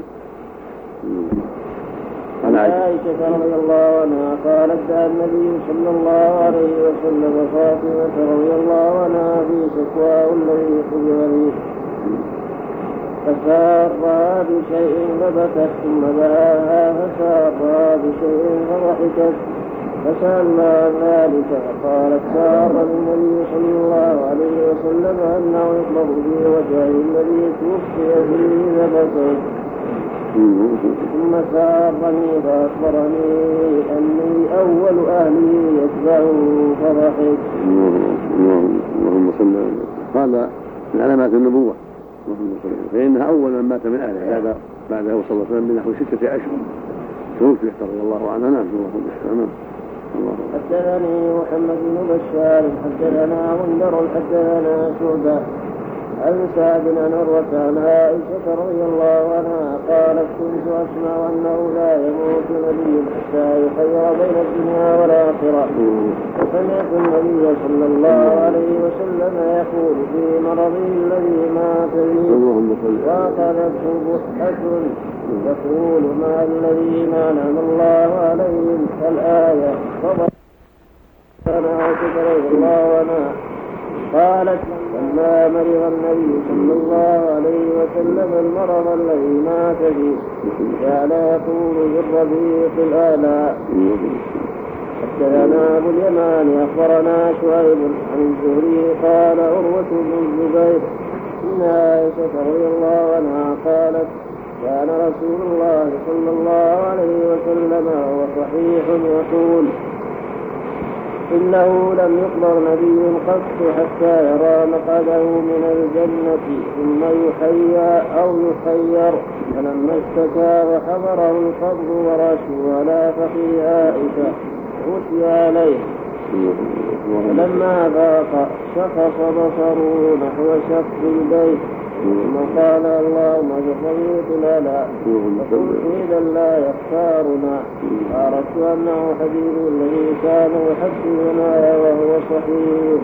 عن عائشة رضي الله عنها قالت دعا النبي صلى الله عليه وسلم فاطمة رضي الله عنها في شكواه الذي خبر به فسارها بشيء فبكت ثم دعاها فسارها بشيء فضحكت فسألنا عن ذلك فقالت سار النبي صلى الله عليه وسلم أنه يطلب في وجهه الذي توفي فيه فبكت ثم سارني فأخبرني أني أول أهلي يتبعه فضحك. اللهم صل على محمد. هذا من علامات النبوة، فإنها أول من مات من أهله هذا بعده صلى الله عليه وسلم بنحو ستة أشهر توفي رضي الله عنه. نعم. الله حدثني محمد بن بشار حدثنا غندر حدثنا شعبة عن سعد عن عروة عن عائشة رضي الله عنها قالت كنت أسمع أنه لا يموت نبي حتى يخير بين الدنيا والآخرة، فسمعت النبي صلى الله عليه وسلم يقول في مرضه الذي مات به وأخذته بحة يقول مع الذين أنعم الله عليهم الآية. فضل عائشة رضي الله عنها قالت لما مرض النبي صلى الله عليه وسلم المرض الذي مات به كان يقول بالربيع الآلاء. حدثنا أبو اليمان أخبرنا شعيب عن الزهري قال عروة بن الزبير إن عائشة رضي الله عنها قالت كان رسول الله صلى الله عليه وسلم وهو صحيح يقول إنه لم يقبر نبي قط حتى يرى مقعده من الجنة ثم يحيى أو يخير. فلما اشتكى وحضره القبض وراسه على فخذ عائشة غشي عليه، فلما فاق شخص بصره نحو سقف البيت ثم قال اللهم بصديق الألا، فقلت إذا لا يختارنا، فأردت أنه حديث الذي كان يحدثنا وهو صحيح.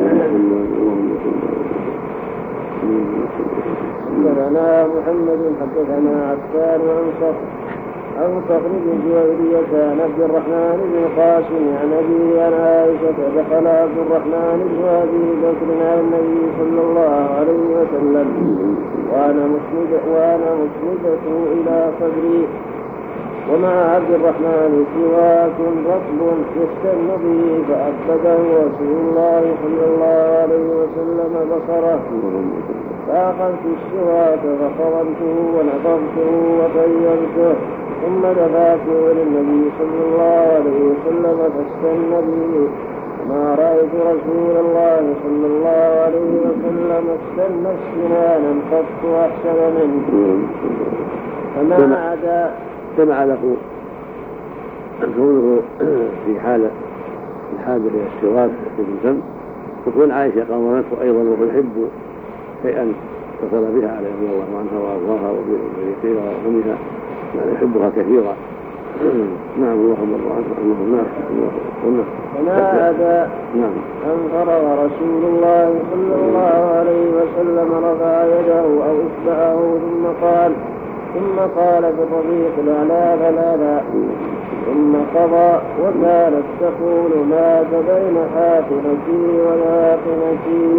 حدثنا محمد حدثنا عفان عن صخر عن صخر بن جويرية عن عبد الرحمن بن قاسم عن أبي عن عائشة دخل عبد الرحمن بن أبي بكر على النبي صلى الله عليه وسلم وأنا مسند وأنا مسندته إلى صدري ومع عبد الرحمن سواك رطب يستن به، فأبده رسول الله صلى الله عليه وسلم بصره، فأخذت السواك فقرمته ونفضته وطيبته ثم دفعته إلى النبي صلى الله عليه وسلم فاستن به، ما رأيت رسول الله صلى الله عليه وسلم استن سنانا قط أحسن منه. فما عدا سمع له كونه في حالة الحاجة إلى السواك في الفم، تكون عائشة قامته أيضا وهو يحب شيئا اتصل بها عليه الله عنها وأرضاها وبريقها وأمها، يعني يحبها كثيرا. نعم اللهم الله عنه. نعم فما عدا أن فرغ رسول الله صلى الله عليه وسلم رفع يده أو إصبعه ثم قال ثم قال في الرفيق الأعلى ثلاثا ثم قضى، وكانت تقول مات بين حاقنتي ولاقنتي.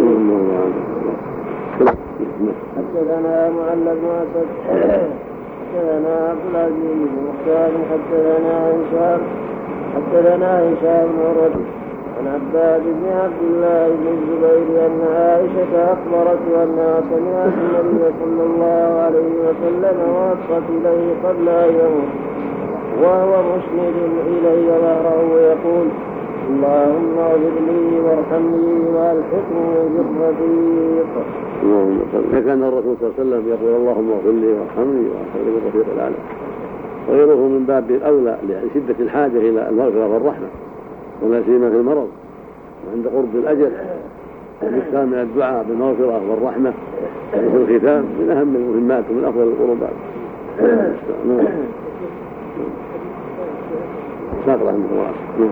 حدثنا معل بن أسد حدثنا عبد العزيز بن مختار حدثنا هشام حدثنا هشام بن عروة عن عباد بن عبد الله بن الزبير أن عائشة أخبرته أنها سمعت النبي صلى الله عليه وسلم وأصغت إليه قبل أن يموت وهو مسند إلي ظهره ويقول اللهم اغفر لي وارحمني والحقني بالرفيق. كان الرسول صلى الله عليه وسلم يقول اللهم اغفر لي وارحمني والحقني بالرفيق الأعلى، غيره من باب الأولى لشدة الحاجة إلى المغفرة والرحمة ولا سيما في المرض وعند قرب الأجل. والإكثار من الدعاء بالمغفرة والرحمة وفي الختام من أهم المهمات ومن أفضل القربات. شاكرا عند الله.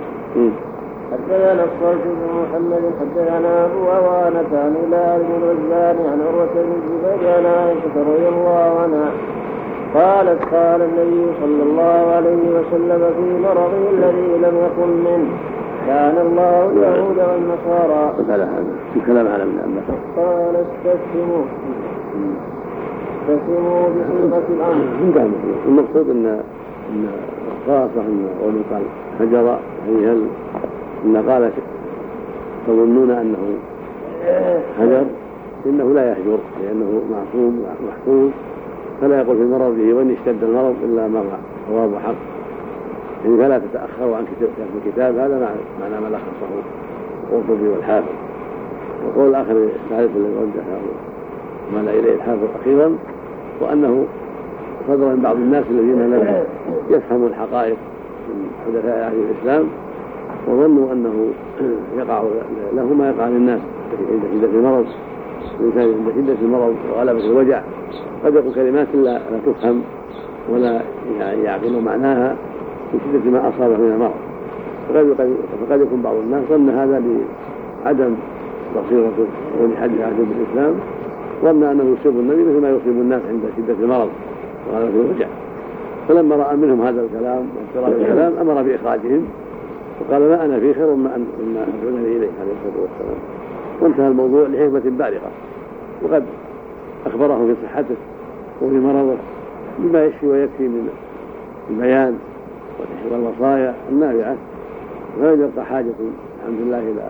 حدثنا الصالح بن محمد حدثنا أبو عوانة عن هلال بن الغزال عن عروة بن الزبير عن عائشة رضي الله عنها قالت قال النبي صلى الله عليه وسلم في مرضه الذي لم يقم منه كان الله اليهود والنصارى. قال هذا الكلام على ابن عباس قال استسلموا استسلموا بصيغة الأمر. المقصود أن خاصة أن قوله قال هجر، يعني هل إن قال تظنون أنه هجر، إنه لا يهجر لأنه معصوم محفوظ، فلا يقول في مرضه وإن اشتد المرض إلا مر صواب حق، يعني فلا تتأخروا عن كتاب الكتاب. هذا معنى ما لخصه القرطبي والحافظ. وقول الآخر تعرف الذي وجهه مال إليه الحافظ أخيرا، وأنه صدر من بعض الناس الذين لم يفهموا الحقائق من حدثاء أهل الإسلام وظنوا أنه يقع له ما يقع للناس عند شدة المرض. الإنسان عند شدة المرض وغلبة الوجع قد يقول كلمات لا تفهم ولا يعقل معناها من شدة ما أصابه من المرض، فقد يكون بعض الناس ظن هذا لعدم بصيرته ولحديث عهد بالإسلام، ظن أنه يصيب النبي مثل ما يصيب الناس عند شدة المرض وغلبة الوجع، فلما رأى منهم هذا الكلام وافتراء الكلام أمر بإخراجهم وقال ما أنا في خير مما أدعونني إليه عليه الصلاة والسلام، وانتهى الموضوع لحكمة بالغة. وقد أخبره في صحته وفي مرضه بما يشفي ويكفي من البيان والوصايا النافعة، فلم يبقى حاجة الحمد لله إلى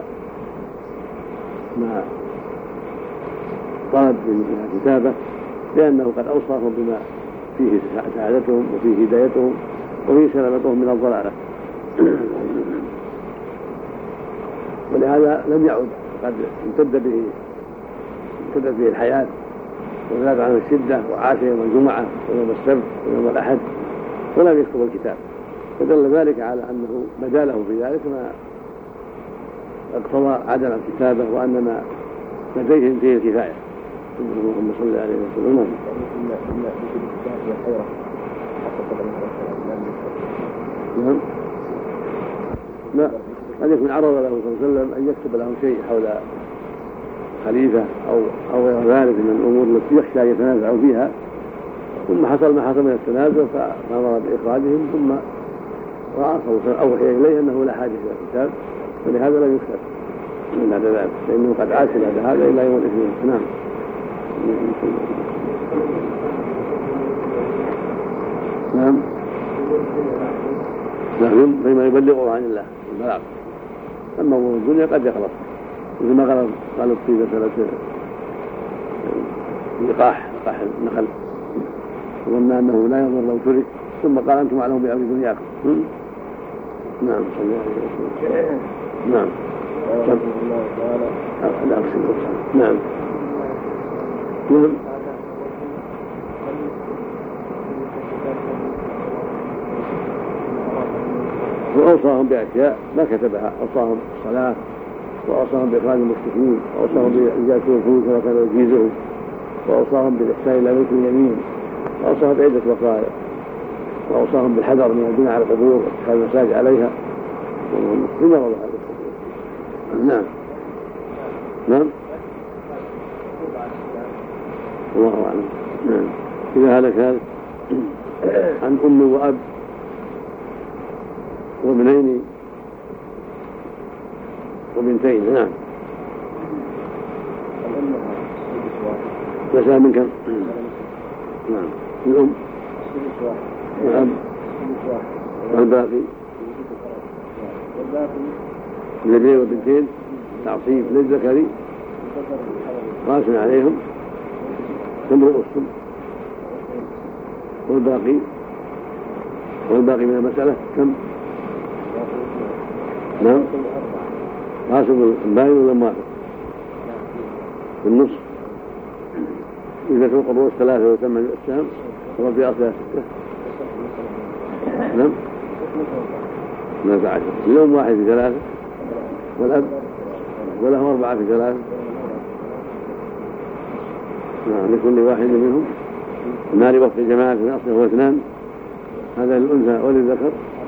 ما طلب من كتابه، لأنه قد أوصاهم بما فيه سعادتهم وفيه هدايتهم وفيه سلامتهم من الضلالة. ولهذا لم يعد، قد امتد به امتدت به الحياة وزاد عنه الشدة وعاش يوم الجمعة ويوم السبت ويوم الأحد ولم يكتب الكتاب، فدل ذلك على أنه بدا له في ذلك ما اقتضى عدم الكتابة وأننا لديهم فيه الكفاية. اللهم صل عليه وسلم. نعم. لا، قد يكون عرض له صلى الله عليه وسلم أن يكتب له شيء حول خليفة أو أو غير ذلك من الأمور التي يخشى يتنازع فيها، ثم حصل ما حصل من التنازع فأمر بإخراجهم، ثم رأى صلى الله عليه وسلم أوحي إليه أنه لا حاجة إلى الكتاب، ولهذا لم يكتب من بعد ذلك، لأنه قد عاش بعد هذا إلى يوم الاثنين. نعم. نعم. نعم. فيما يبلغه عن الله البلاغ. أما أمور الدنيا قد يخلص، مثل ما قال قال الطيبة ثلاثة لقاح لقاح النخل، وظن أنه لا يضر لو ترك، ثم قال أنتم أعلم بأمر دنياكم. نعم. صلى الله عليه وسلم. نعم. لا أقسم. نعم. نعم. وأوصاهم بأشياء ما كتبها، أوصاهم الصلاة، وأوصاهم بإخراج المشركين، وأوصاهم بإنجاز الفلوس وكان يجيزه، وأوصاهم بالإحسان إلى ملك اليمين، وأوصاهم بعدة وصايا، وأوصاهم بالحذر من البناء على القبور واتخاذ المساجد عليها، ثم وضع هذا. نعم. نعم. الله أعلم. نعم. إذا هلك هذا عن أم وأب وابنين وبنتين. نعم. مسألة من كم؟ نعم. الأم والأب والباقي الابنين والبنتين تعصيب للذكر قاس عليهم ثم رؤوسهم، والباقي والباقي من المسألة كم؟ نعم. قاسم الباقي ولا موافق في النص، إذا فوق الرؤوس ثلاثة وثمان السهم وربي أصلها ستة. نعم. ما بعد اليوم واحد في ثلاثة، والأب وله أربعة في ثلاثة. نعم. لكل واحد منهم مال وقت جماعة من أصله هو اثنان، هذا للأنثى وللذكر.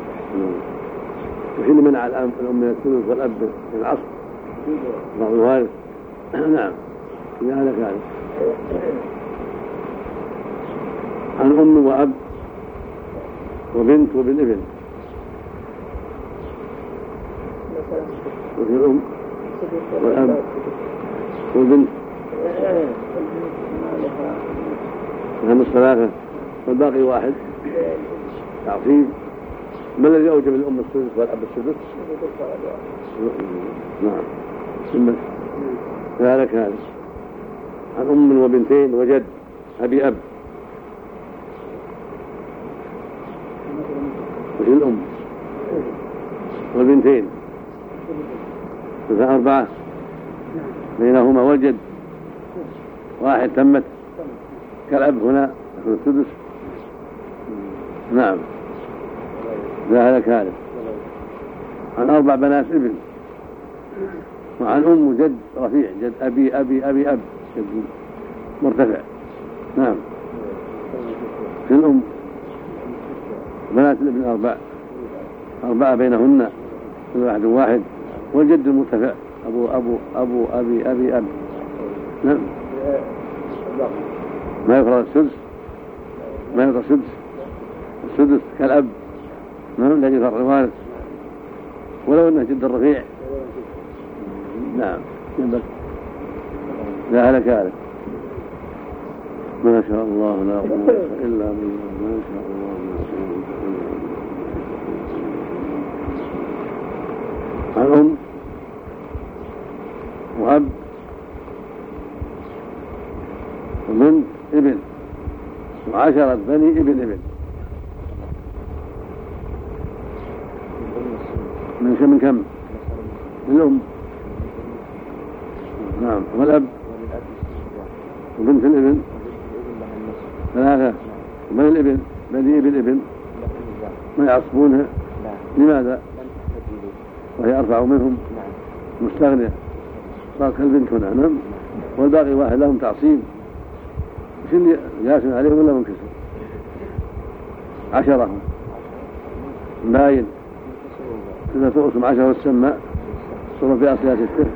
وحين منع الأم من الثلث والأب من العصر بعض الوارث. نعم. إذا هلك هذا عن أم وأب وبنت وابن ابن. وفي الأم والأب والبنت هم الثلاثة والباقي واحد تعصيب. ما الذي أوجب الأم السدس والأب السدس؟ نعم. ثم ذلك هذا عن أم وبنتين وجد أبي أب. وفي الأم والبنتين فأربعة بينهما وجد واحد تمت كالأب هنا السدس. نعم. ذلك هذا عن أربع بنات ابن، وعن أم جد رفيع جد أبي أبي أبي أب جد مرتفع. نعم. في الأم بنات الابن أربع أربعة بينهن كل واحد واحد، والجد المرتفع أبو أبو أبو أبي أبي أب. نعم. ما يفرض السدس، ما يفرض السدس السدس كالأب. نعم. لا يفرض الوارث ولو أنه جد الرفيع. نعم. لا هلك هذا. ما شاء الله لا قوة إلا بالله. ما شاء الله لا قوة إلا بالله. عن أم وأب وبنت ابن وعشرة بني ابن ابن. من كم من كم؟ من الأم نعم. والأب وبنت الابن ثلاثة. ومن الابن بني بالابن ما يعصبونها لماذا؟ وهي أرفع منهم مستغنية صار كالبنت هنا. نعم. والباقي واحد لهم تعصيب وش اللي جاسم عليهم ولا منكسر؟ عشرهم باين إذا تقسم عشرة والسماء صورة في أصلها ستة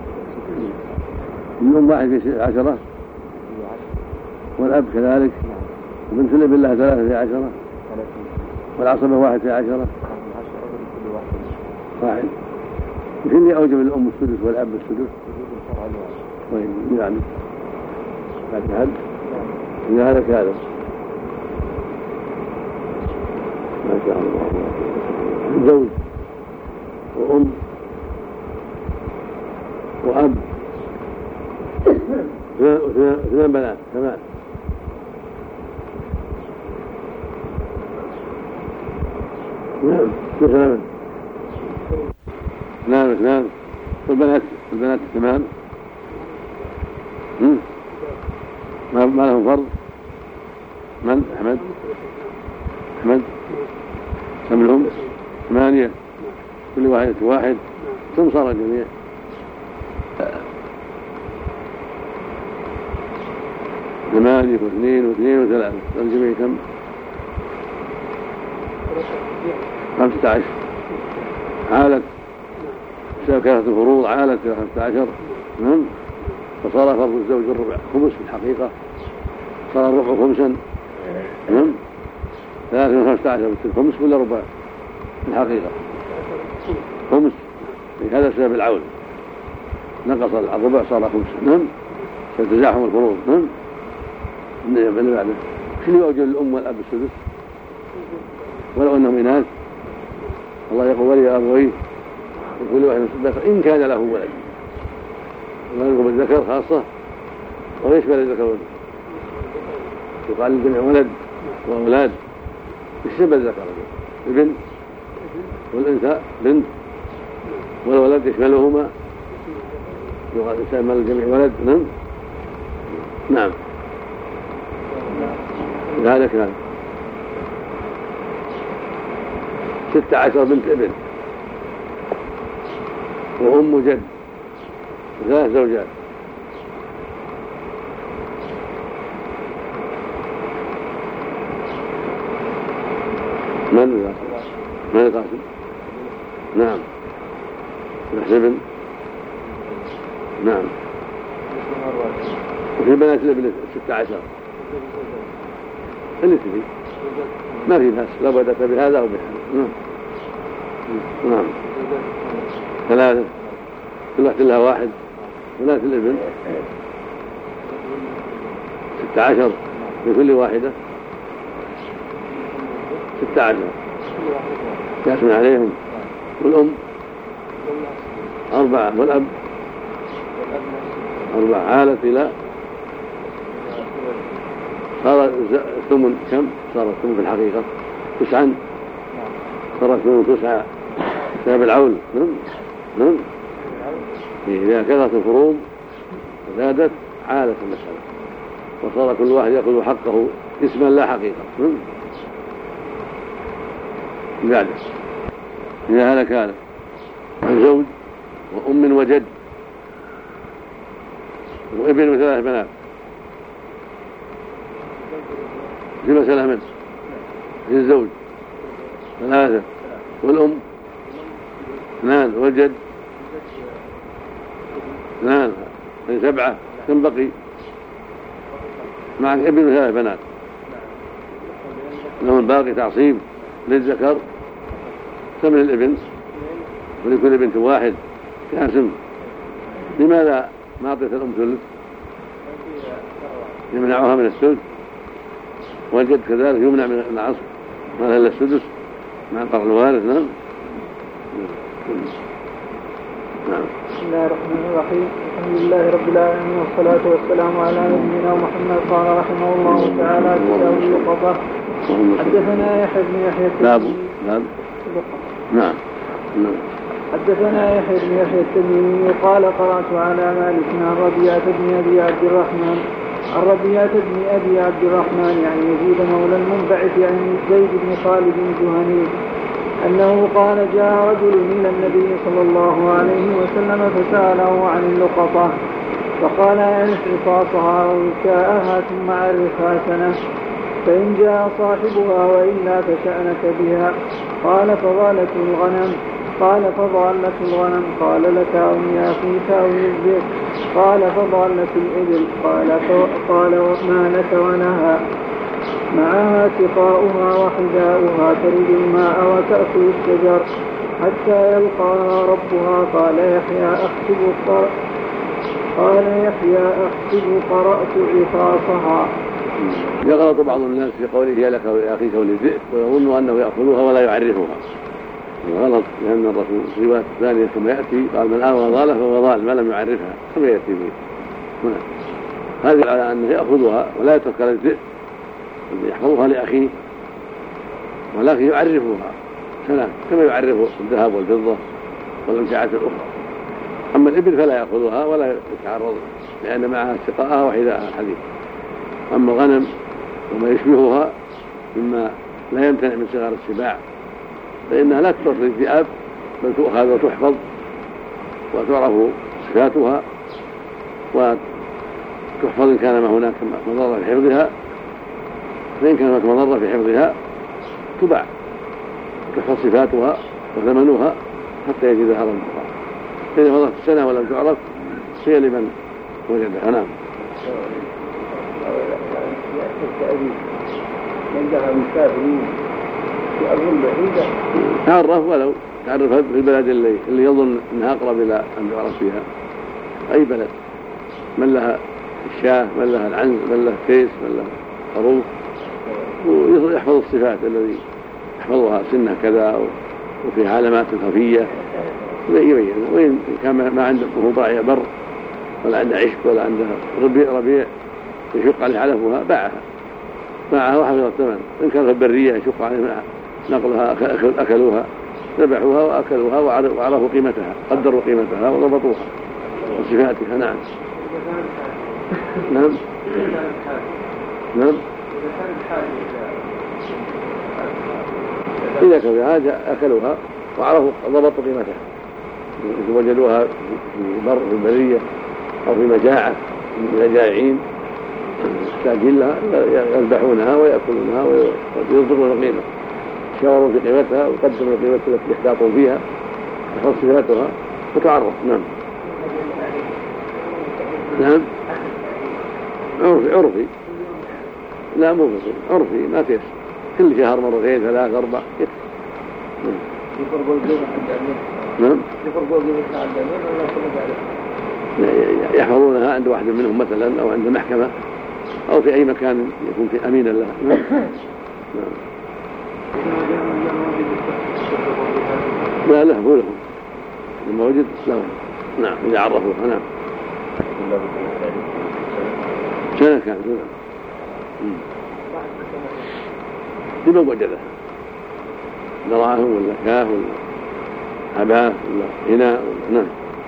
منهم واحد في عشرة والأب كذلك وبنت الابن لها ثلاثة في عشرة والعصبة واحد في عشرة واحد. وش اللي أوجب الأم السدس والأب السدس؟ طيب يعني بعد هذا إذا هذا كذا ما شاء الله. زوج وأم وأب اثنان بنات ثمان. نعم اثنان اثنان اثنان والبنات البنات ثمان. ما ما لهم فرض. من أحمد أحمد كم لهم؟ ثمانية كل واحدة واحد. كم صار الجميع؟ ثمانية واثنين واثنين وثلاثة. الجميع كم؟ خمسة عشر. عالت كانت الفروض عالت إلى خمسة عشر. نعم. فصار فرض الزوج الربع خمس في الحقيقة صار الربع خمسا. نعم. ثلاثة من خمسة عشر خمس ولا ربع في الحقيقة؟ خمس. هذا سبب العول نقص الربع صار خمسا. نعم. ستزاحم الفروض. نعم. اللي بعده شنو يوجد الأم والأب السدس ولو أنهم إناث؟ الله يقول ولي أبويه وكل واحد الذكر إن كان له ولد. ولد بالذكر خاصة ويشمل الذكر والأنثى. يقال للجميع ولد وأولاد يشمل الذكر البنت والأنثى بنت والولد يشملهما يقال يشمل الجميع ولد. نعم. نعم. هذا كان ستة عشر بنت ابن وأم جد وثلاث زوجات. من القاسم؟ من القاسم؟ نعم. ابن. نعم. وفي بنات الابن ستة عشر اللي تبي ما في بأس لو بدأت بهذا أو بهذا. نعم. نعم. ثلاثة كل واحد لها واحد. بنات الابن ستة عشر لكل واحدة ستة عشر يقسم عليهم. والأم أربعة والأب أربعة. عالت إلى صار الثمن كم؟ صار الثمن في الحقيقة تسعا. صار الثمن تسعة بسبب العول. نعم. نعم. إذا كثرت الفروض زادت عالت المسألة وصار كل واحد يأخذ حقه اسما لا حقيقة. نعم. بعد إذا هلك هذا زوج وأم وجد وابن وثلاث بنات في مسألة منه الزوج ثلاثة والأم اثنان والجد اثنان سبعة. كم بقي؟ مع ابن وثلاث بنات لهم الباقي تعصيب للذكر ثمن الابن ولكل بنت واحد كاسم. لماذا ما أعطيت الأم ثلث؟ يمنعها من الثلث والجد كذلك يمنع من العصر ما لها إلا السدس مع قرن الوارث. نعم. نعم. بسم الله الرحمن الرحيم. الحمد لله رب العالمين والصلاة والسلام على نبينا محمد. قال رحمه الله تعالى كتاب اللقطة. حدثنا يحيى بن يحيى باب باب نعم. نعم. حدثنا يحيى بن يحيى التميمي قال قرأت على مالك عن ربيعة بن أبي عبد الرحمن عن ربيعة بن أبي عبد الرحمن يعني يزيد مولى المنبعث عن زيد بن خالد الجهني أنه قال جاء رجل إلى النبي صلى الله عليه وسلم فسأله عن اللقطة فقال أعرف عصاصها ووكاءها ثم عرفها سنة فإن جاء صاحبها وإلا فشأنك بها. قال فضالة الغنم قال فضالة الغنم قال لك أو يا أخي تاوي الذئب قال فضالة الإبل قال قال ما لك ولها معها سقاؤها وحذاؤها ترد الماء وتأكل الشجر حتى يلقاها ربها. قال يحيى أحسب قرأت قال يحيى أحسب قرأت عصاصها. يغلط بعض الناس في قوله يا لك يا أخي تولي الذئب ويظن أنه يأخذها ولا يعرفها. غلط، لأن الرسول في رواية الثانية ثم يأتي قال من آوى ضالة فهو ضال ما لم يعرفها ثم يأتي به. هذه على أنه يأخذها ولا يترك الذئب يحفظها لأخيه ولكن يعرفها سنة كما يعرف الذهب والفضة والأمتعة الأخرى. أما الإبل فلا يأخذها ولا يتعرض لأن معها سقاءها وحذاءها الحديث. أما الغنم وما يشبهها مما لا يمتنع من صغار السباع فإنها لا تترك للذئاب بل تؤخذ وتحفظ وتعرف صفاتها وتحفظ إن كان ما هناك مضرة في حفظها، فإن كان هناك مضرة في حفظها تباع تحفظ صفاتها وثمنها حتى يجدها ربها. فإذا مضت السنة ولم تعرف هي لمن وجدها. نعم. تعرف ولو تعرف في البلد اللي, اللي يظن أنها أقرب إلى أن يعرف فيها أي بلد، من لها الشاه من لها العنز من لها الكيس من لها خروف، ويحفظ الصفات الذي يحفظها سنة كذا وفي علامات خفية يبين. وإن كان ما عنده راعي بر ولا عنده عشب ولا عنده ربيع ربيع يشق عليه علفها باعها باعها وحفظ الثمن. إن كان في البرية يشق عليه نقلها أكلوها ذبحوها وأكلوها وعرفوا قيمتها قدروا قيمتها وضبطوها وصفاتها. نعم. نعم. نعم. إذا كان في حاجة أكلوها وعرفوا ضبطوا قيمتها، إذا وجدوها في بر في البرية أو في مجاعة من الجائعين محتاجين لها يذبحونها ويأكلونها ويصدرون القيمة، يشاوروا في قيمتها ويقدموا القيمة التي يحتاطون فيها يحفظ صفاتها وتعرف. نعم. نعم. عرفي عرفي لا مو عرفي ما تيس كل شهر مرتين ثلاث أربع يكفي. نعم. يحفظونها عند واحد منهم مثلا أو عند محكمة أو في أي مكان يكون في أمينا لها. نعم. نعم. لا له لهم لما وجد لهم. نعم. إذا عرفوها. نعم. سنة كانت. نعم. لمن وجدها دراهم ولا كاف ولا عباء ولا إناء. نعم.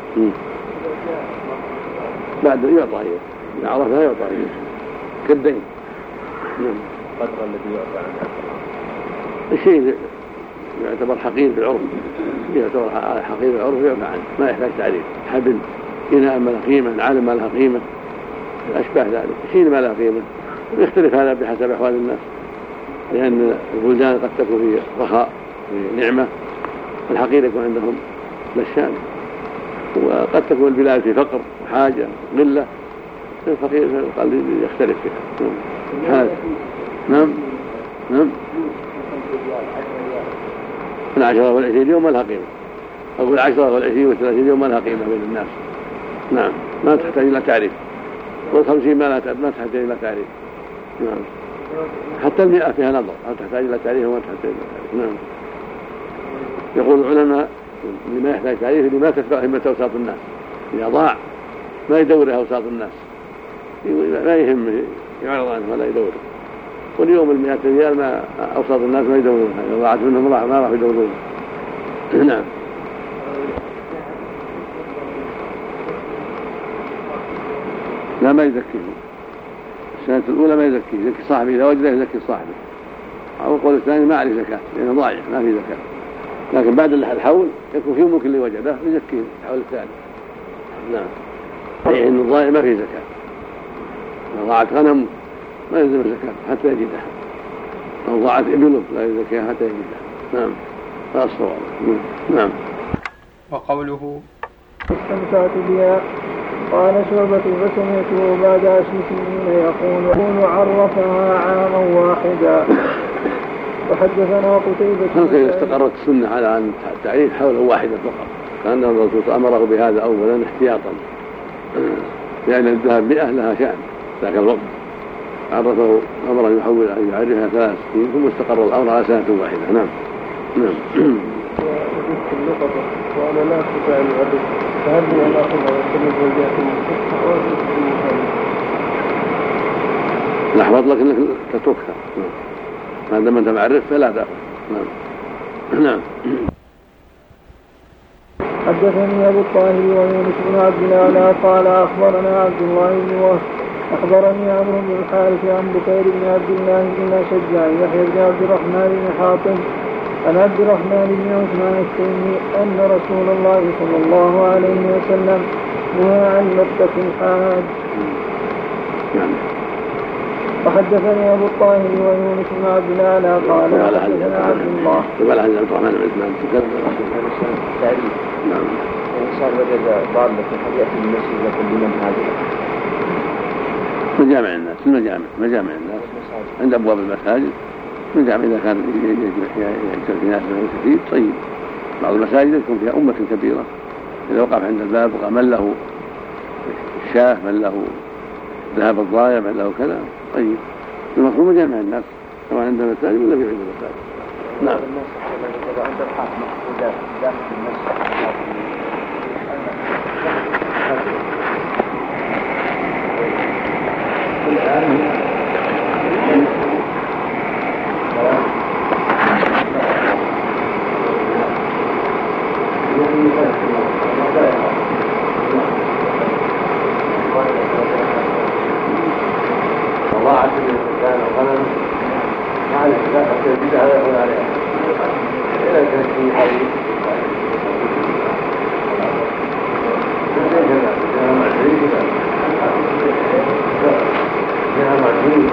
بعد يعطى هي إذا عرفها يعطى هي كالدين. نعم. القدر الذي يعطى عنها الشيء يعتبر حقير في العرف يعتبر حقير في العرف يعفى عنه ما يحتاج تعريف. حبل إناء ما له قيمة علم ما له قيمة أشباه ذلك. الشيء ما له قيمة يختلف هذا بحسب أحوال الناس، لأن البلدان قد تكون في رخاء في نعمة الحقير يكون عندهم للشان، وقد تكون البلاد في فقر وحاجة قلة الفقير قال يختلف فيها. هذا. نعم. نعم. العشرة والعشرين يوم ما لها قيمة، أقول العشرة والعشرين والثلاثين يوم ما لها قيمة بين الناس. نعم. ما تحتاج إلى تعريف. والخمسين ما, ما تحتاج إلى تعريف. نعم. حتى المئة فيها نظر هل تحتاج إلى تعريف وما تحتاج إلى تعريف. نعم. يقول العلماء اللي ما يحتاج تعريف اللي ما تتبع همة أوساط الناس، إذا ضاع ما يدورها أوساط الناس ما يهمه يعرض عنه ولا يدوره. واليوم المئة ريال ما أوساط الناس ما يدورونها، إذا ضاعت منهم ما راح يدورونها. نعم. ما يزكيه، السنة الأولى ما يزكيه، يزكي صاحبه إذا وجده يزكي صاحبه. أو القول الثاني ما عليه زكاة لأنه ضايع ما في زكاة، لكن بعد الحول يكون في ملك اللي وجده يزكيه الحول الثاني. نعم، أي إن الضايع ما في زكاة. لو ضاعت غنم ما يلزم زكاة حتى يجدها، لو ضاعت إبله لا يزكيها حتى يجدها. نعم، هذا الصواب. نعم. وقوله استمتعت بها قال شعبة فسمعته بعد عشر سنين يقول يقول عرفها عاما واحدا. وحدثنا قتيبة هكذا استقرت السنة على أن تعريف حولا واحدا فقط، كأن الرسول أمره بهذا أولا احتياطا، لأن الذهب مئة لها شأن ذاك الوقت، عرفه أمر أن يحول أن يعرفها ثلاث سنين ثم استقر الأمر على سنة واحدة. نعم. نعم. وأنا لا أستطيع أن أعرف فهل هي ناخذها وكل الزوجات المصحة أو الأحوط لك أنك تتركها ما دام أنت معرف فلا تأخذ. نعم. نعم. حدثني أبو الطاهر ويونس بن عبد الأعلى قال أخبرنا عبد الله بن وهب أخبرني عمرو بن الحارث عن بكير بن عبد الله بن أشج عن يحيى بن عبد الرحمن بن حاطب عن عبد الرحمن بن عثمان التيمي أن رسول الله صلى الله عليه وسلم نهى عن لبة الحاج. وحدثني أبو الطاهر ويونس بن عبد الأعلى قال حدثنا عبد الله قال عن عبد الرحمن بن عثمان التعريف. نعم. الإنسان وجد ضالة هل يأتي المسجد يقول لمن هذه؟ مجامع الناس، المجامع مجامع الناس عند أبواب المساجد، مجامع إذا كان يجب في ناس كثير طيب. بعض المساجد يكون فيها أمة كبيرة، إذا وقف عند الباب وقع من له الشاه من له ذهب الضايع من له كذا طيب. المفروض مجامع الناس سواء عند المساجد ولا في عند المساجد. نعم. عند الحاكم داخل المسجد وضاعت الإنسان الغنم ما عليه لا حتى يجدها ويقول عليها إذا كانت في حديث فيها معجون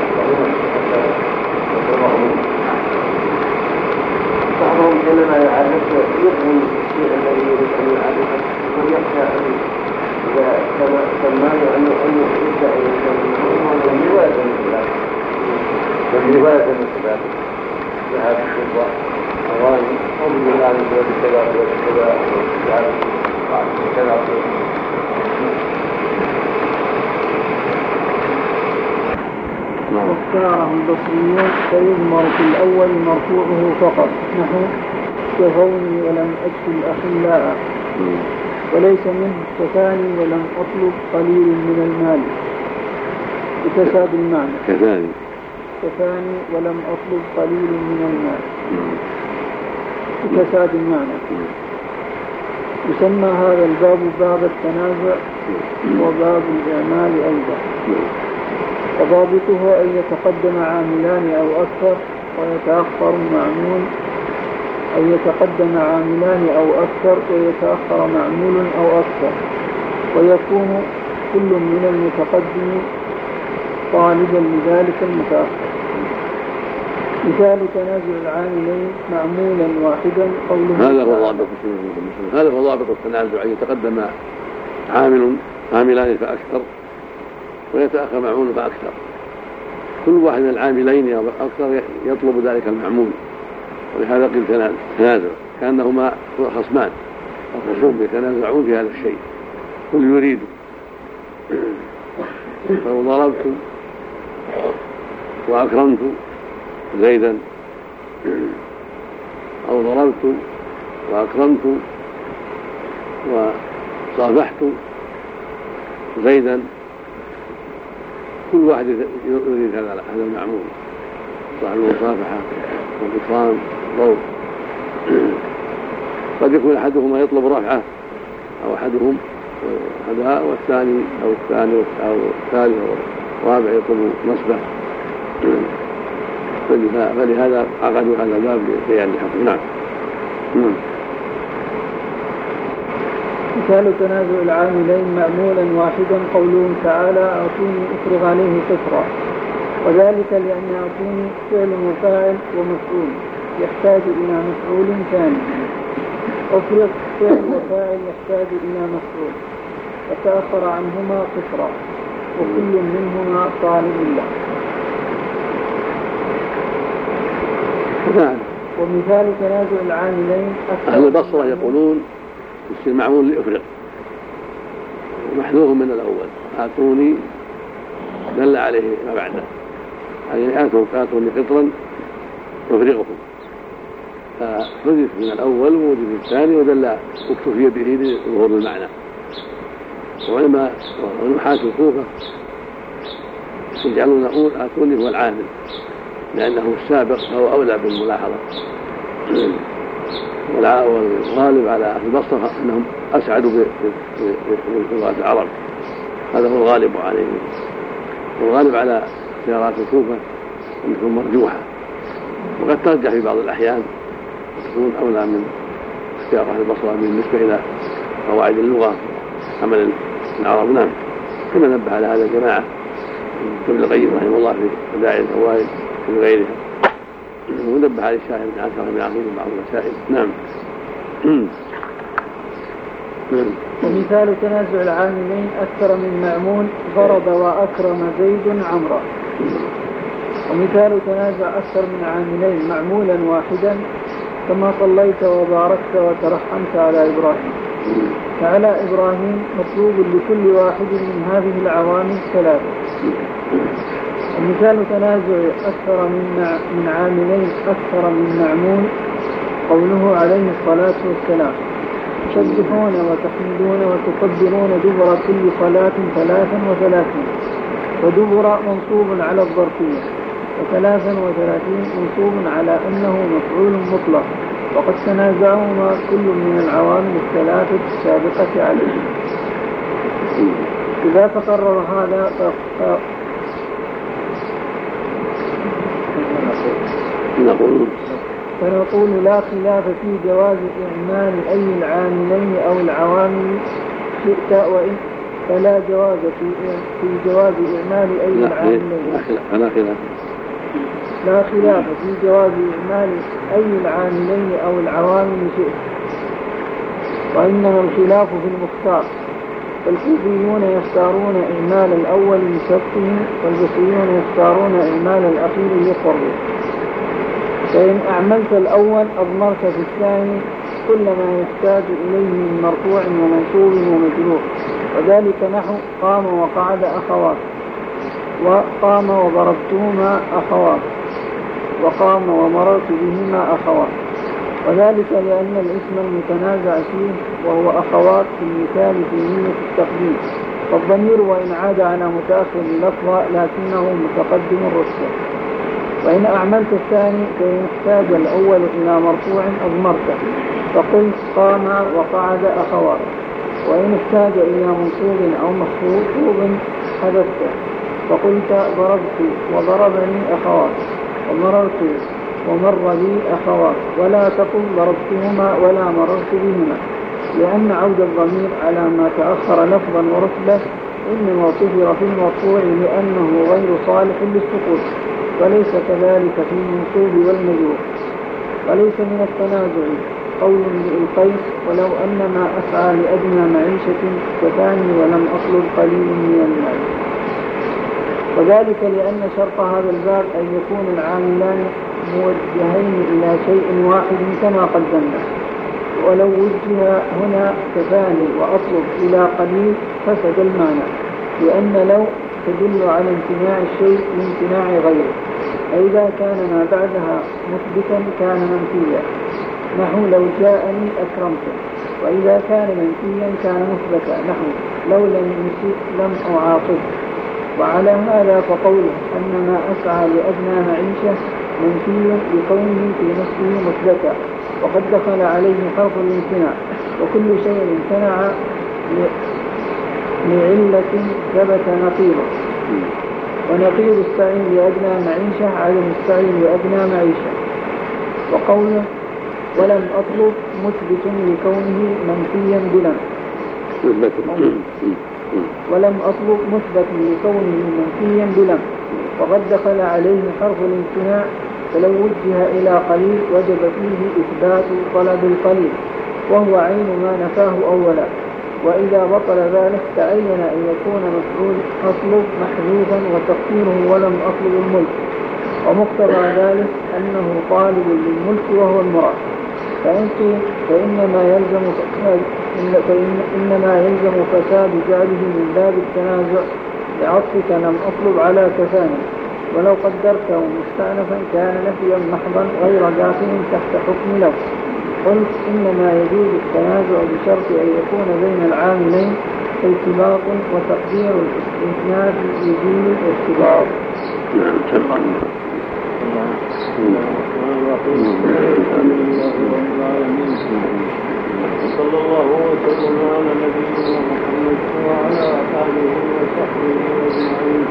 بعضهم حينما يعرف يفهم الشيء الذي يريد أن يعرفه ويخشى أن إذا سماه أنه أن يبدأ من رواية الإسلام من رواية الإسلام ذهب الشرطة أواني أو من الله من سبب الكذا والكذا والكذا واختاره البصريون فيضمر في الأول مرفوعه فقط نحو كفوني ولم أكل الأخلاء، وليس منه كفاني ولم أطلب قليل من المال بتساب المعنى كفاني كفاني ولم أطلب قليل من المال بتساب المعنى. يسمى هذا الباب باب التنازع وباب الإعمال أيضا، وضابطه أن يتقدم عاملان أو أكثر ويتأخر معمول أو يتقدم عاملان أو أكثر ويتأخر معمول أو أكثر، ويكون كل من المتقدم طالبا لذلك المتأخر. مثال تنازع العاملين معمولا واحدا قوله هذا هو ضابط هذا هو ضابط التنازع، أن يتقدم عامل عاملان فأكثر ويتأخر معمول فأكثر، كل واحد من العاملين أو أكثر يطلب ذلك المعمول، ولهذا قيل تنازع كأنهما خصمان أو خصوم يتنازعون في هذا الشيء كل يريد. فلو ضربت وأكرمت زيدا أو ضربت وأكرمت وصافحت زيدا، كل واحد يريد هذا المعمول، صاحب المصافحة والإكرام ضوء. قد يكون أحدهما يطلب رفعه أو أحدهم هذا والثاني أو الثاني أو الثالث أو الرابع يطلب نصبه، فلهذا عقدوا هذا الباب لبيان الحكم. نعم. مثال تنازع العاملين معمولا واحدا قوله تعالى أعطوني أفرغ عليه قطرا، وذلك لأن أعطوني فعل وفاعل ومفعول يحتاج إلى مفعول ثاني، أفرغ فعل وفاعل يحتاج إلى مفعول، فتأخر عنهما قطرا وكل منهما طالب له. نعم. ومثال تنازع العاملين أهل البصرة يقولون يصير معمول لأفرغ ومحذوف من الأول، آتوني دل عليه ما بعده، يعني آتوني قطرا أفرغه، فحذف من الأول ووجد الثاني ودل واكتفي به لظهور المعنى. وعلماء ونحاة الكوفة يجعلون نقول آتوني هو العامل لأنه السابق فهو أولى بالملاحظة، والغالب على أهل البصرة أنهم أسعدوا بلغة العرب، هذا هو الغالب عليهم، والغالب على سيارات الكوفة أنهم مرجوحة، وقد ترجح في بعض الأحيان تكون أولى من اختيار أهل البصرة بالنسبة إلى قواعد اللغة عمل العرب. نعم. كما نبه على هذا الجماعة ابن القيم رحمه الله في بدائع الفوائد في غيرها، ونبه على الشاعر بن عاشر بن عقيل بعض المسائل. نعم. ومثال تنازع العاملين أكثر من معمول ضرب وأكرم زيد عمرا. ومثال تنازع أكثر من عاملين معمولا واحدا كما صليت وباركت وترحمت على إبراهيم، فعلى إبراهيم مطلوب لكل واحد من هذه العوامل ثلاثة. ومثال تنازع أكثر من عاملين أكثر من معمول قوله عليه الصلاة والسلام تسبحون وتحمدون وتكبرون دبر كل صلاة ثلاثا وثلاثين، ودبر منصوب على الظرفية، وثلاثا وثلاثين منصوب على أنه مفعول مطلق، وقد تنازعهما كل من العوامل الثلاثة السابقة عليه. إذا تقرر هذا نقول فنقول لا خلاف في جواز إعمال أي العاملين أو العوامل شئت وإن، فلا جواز في في جواز إعمال أي العاملين لا خلاف لا خلاف في جواز إعمال أي العاملين أو العوامل شئت، وإنما الخلاف في المختار، فالكوفيون يختارون إعمال الأول لشرطه والبصريون يختارون إعمال الأخير لقربه. فإن أعملت الأول أضمرت في الثاني كل ما يحتاج إليه من مرفوع ومنصوب ومجرور، وذلك نحو قام وقعد أخوات، وقام وضربتهما أخوات، وقام ومررت بهما أخوات، وذلك لأن الاسم المتنازع فيه وهو أخوات في المثال في نية التقديم، والضمير وإن عاد على متأخر لفظة لكنه متقدم الرتبة. وإن أعملت الثاني فإن احتاج الأول إلى مرفوع أضمرته فقلت قام وقعد أخوات، وإن احتاج إلى منصوب أو مخفوض حذفته فقلت ضربت وضربني أخوات، ومررت ومر بي أخوات، ولا تقل ضربتهما ولا مررت بهما، لأن عود الضمير على ما تأخر لفظا ورتبة إنما صفر في المرفوع لأنه غير صالح للسقوط، وليس كذلك في المنصوب والمجرور. وليس من التنازع قول للقيس ولو أن ما أسعى لأدنى معيشة كفاني ولم أطلب قليل من المال، وذلك لأن شرط هذا الباب أن يكون العاملان موجهين إلى شيء واحد كما قدمنا، ولو وجه هنا كفاني وأطلب إلى قليل فسد المعنى، لأن لو تدل على امتناع الشيء لامتناع غيره، فإذا كان ما بعدها مثبتا كان منفيا، نحو لو جاءني أكرمته، وإذا كان منفيا كان مثبتا، نحو لو لم يسئ لم أعاقبه. وعلى هذا فقوله أن ما أسعى لأدنى معيشة منفي لكونه في نفسه مثبتا، وقد دخل عليه حرف الامتناع، وكل شيء امتنع لعلة ثبت نقيضه. ونقيض السعي لأدنى معيشة عدم السعي لأدنى معيشة. وقوله ولم أطلب مثبت لكونه منفيا بلم ولم أطلب مثبت لكونه منفيا بلم وقد دخل عليه حرف الامتناع، فلو وجه إلى قليل وجب فيه إثبات طلب القليل وهو عين ما نفاه أولا. وإذا بطل ذلك تعين أن يكون مفعول أطلب محذوفا وتقديره ولم أطلب الملك، ومقتضى ذلك أنه طالب للملك وهو المراد. فإن فإنما يلزم فإن إنما يلزم فساد جعله من باب التنازع بعطفك لم أطلب على كفاني، ولو قدرته مستأنفا كان نفيا محضا غير داخل تحت حكم لو. قلت إنما يجوز التنازع بشرط أن يكون بين العاملين ارتباط وتقدير الاستئناف يزيل الارتباط. صلى الله وسلم على نبينا محمد وعلى آله وصحبه أجمعين.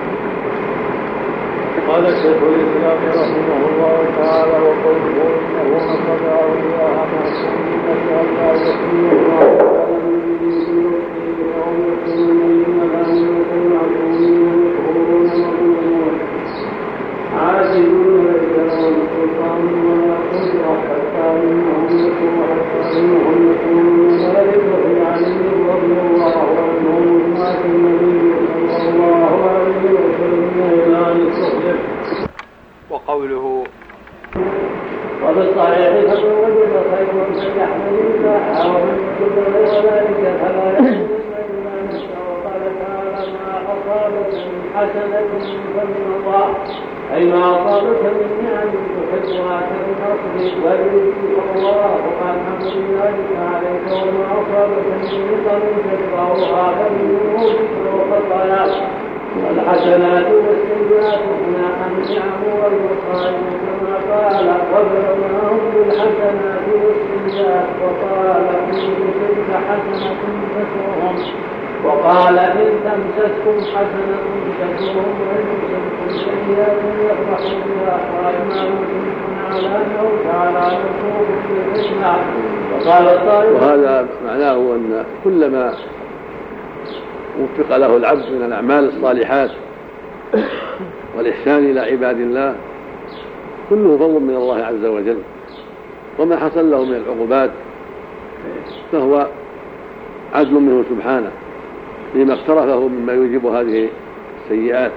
قال شيخ الإسلام رحمه الله تعالى: وقوله إنه نصب أولياء معصومين لئلا يحمي الله تعالى من دينه أو يكون من الملائكة معصومين يقولون مظلومون عاجزون ليس لهم سلطان ولا قدرة حتى إنهم يكونون حتى إنهم يكونون ذلك في علي رضي الله عنه مات النبي صلى الله عليه وسلم إلى أن يستغفر. وقوله وفي الصحيح فمن وجد خيرا فليحمد الله ومن وجد غير ذلك فلا يحمد إلا نفسه. وقال تعالى: ما أصابك من حسنة فمن الله، أي ما أصابك من نعم تحبها كالنصر والرزق الله وقال الحمد لله عليك، وما أصابك من نقم تتبعها فمن ذنوبك وخطاياك. والحسنات والسيئات هنا النعم والمصائب كما قال: وبلوناهم بالحسنات والسيئات، وقال: إن تصبك حسنة تسؤهم، وقال: إن تمسسكم حسنة تسؤهم، وإن تمسسكم سيئة يفرحوا بها. قال: ما نمسكم على أنه تعالى نصوب في الحكمة. وقال: وهذا معناه أن كلما وفق له العبد من الأعمال الصالحات والإحسان إلى عباد الله كله فضل من الله عز وجل، وما حصل له من العقوبات فهو عدل منه سبحانه لما اقترفه مما يوجب هذه السيئات.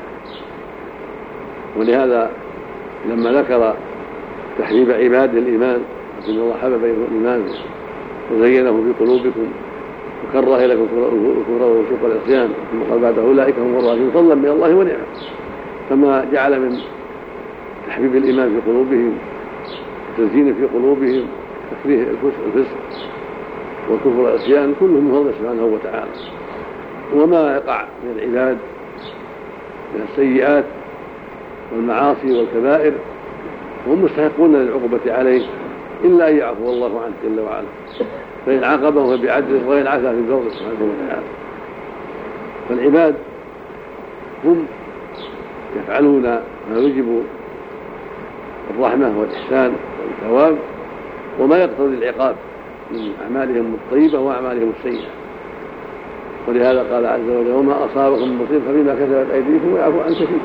ولهذا لما ذكر تحبيب عباد الإيمان: إن الله حبب إليكم الإيمان وزينه في قلوبكم وكره إليكم الكفر والفسوق والعصيان، ثم قال بعد: أولئك هم الراشدون، فضلا من الله ونعمة. فما جعل من تحبيب الإيمان في قلوبهم وتزيين في قلوبهم تكريه الفسق والكفر والعصيان كله من فضله سبحانه وتعالى. وما يقع من العباد من السيئات والمعاصي والكبائر هم مستحقون للعقوبة عليه إلا أن يعفو الله عنه جل وعلا، فإن عاقبه بعدله وإن عفا في فضله سبحانه وتعالى. فالعباد هم يفعلون ما يجب الرحمة والإحسان والثواب وما يقتضي العقاب من أعمالهم الطيبة وأعمالهم السيئة. ولهذا قال عز وجل: وما أصابكم من مصيبة فبما كسبت أيديكم ويعفو عن كثير.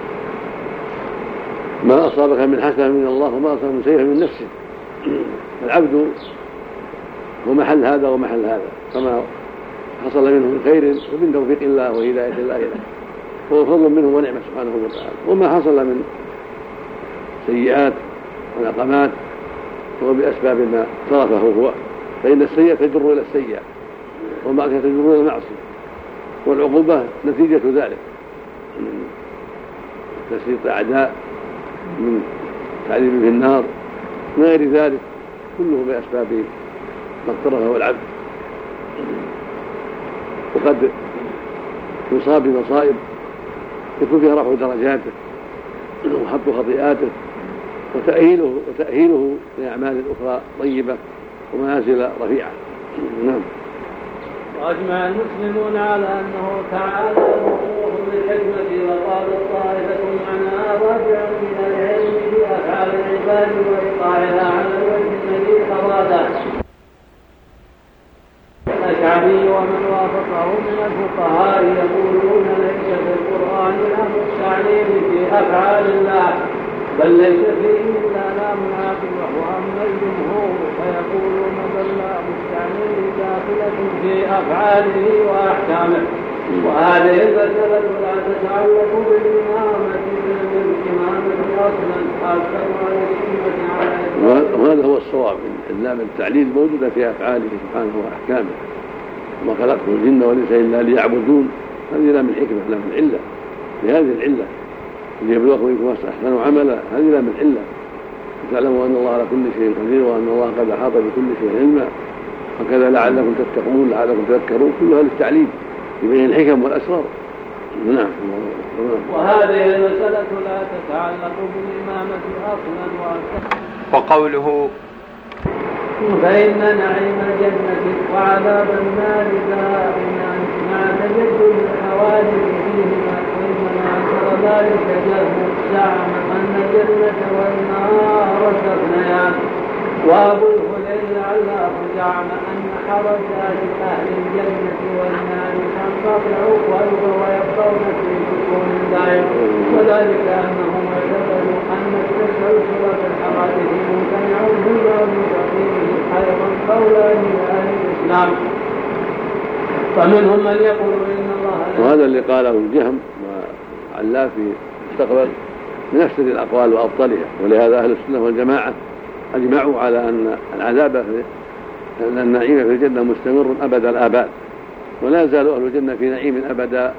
ما أصابك من حسنة من الله وما أصابك من سيئة من نفسه. العبد هو محل هذا ومحل هذا، فما حصل منه من خير فمن توفيق الله وهداية الله له، هو فضل منه ونعمة سبحانه وتعالى. وما حصل من سيئات ونقمات هو بأسباب ما صرفه هو، فإن السيئة تجر إلى السيئة والمعصية تجر إلى المعصية، والعقوبة نتيجة ذلك من تسليط أعداء، من تعذيب في النار، من غير ذلك كله بأسباب ما اقترفه العبد. وقد يصاب بمصائب يكون فيها رفع درجاته وحط خطيئاته وتأهيله وتأهيله لأعمال أخرى طيبة ومنازل رفيعة. نعم. وأجمع المسلمون على أنه تعالى موصوف بالحكمة، وقال طائفة معناها راجع إلى العلم بأفعال العباد وإيقاعها على الوجه الذي أراده. الشعبي ومن وافقه من الفقهاء يقولون ليس في القرآن لام التعليل في أفعال الله، بل ليس فيه إلا لام العاقل، وهو أما الجمهور فيقولون بل لام التعليل داخلة في أفعاله وأحكامه. وهذه المسألة لا تتعلق بالإمامة بالإمامة أصلا أكثر على السنة على وهذا هو الصواب، إن لام التعليل موجودة في أفعاله سبحانه وأحكامه. ما خلقت الجن والإنس إلا ليعبدون، هذه لام الحكمة، لام العلة، لهذه العلة ليبلوكم منكم أحسن عملا، هذه لام العلة. تعلموا أن الله على كل شيء قدير وأن الله قد أحاط بكل شيء علما، وكذا لعلكم تتقون لعلكم تذكرون، كلها للتعليم يبين الحكم والأسرار. نعم. وهذه المسألة لا تتعلق بالإمامة أصلا وأصلا. وقوله فإن نعيم الجنة وعذاب النار دائما مع تجدد الحوادث فيهما، وإنما أنكر ذلك جهم زعم أن الجنة والنار تفنيان، وأبو الهليل علاه زعم أن حركات أهل الجنة والنار تنقطع ويبقون في سكون دائم، وذلك أنهم اعتقدوا أن التسلسل في الحوادث ممتنع بالباب وفيه أيضا قولان لأهل الإسلام، فمنهم من يقول إن الله. وهذا اللي قاله الجهم وعلاه في مستقبل من أفسد الأقوال وأبطلها، ولهذا أهل السنة والجماعة أجمعوا على أن العذاب أن النعيم في الجنة مستمر أبد الآباد، ولا يزال أهل الجنة في نعيم أبدا،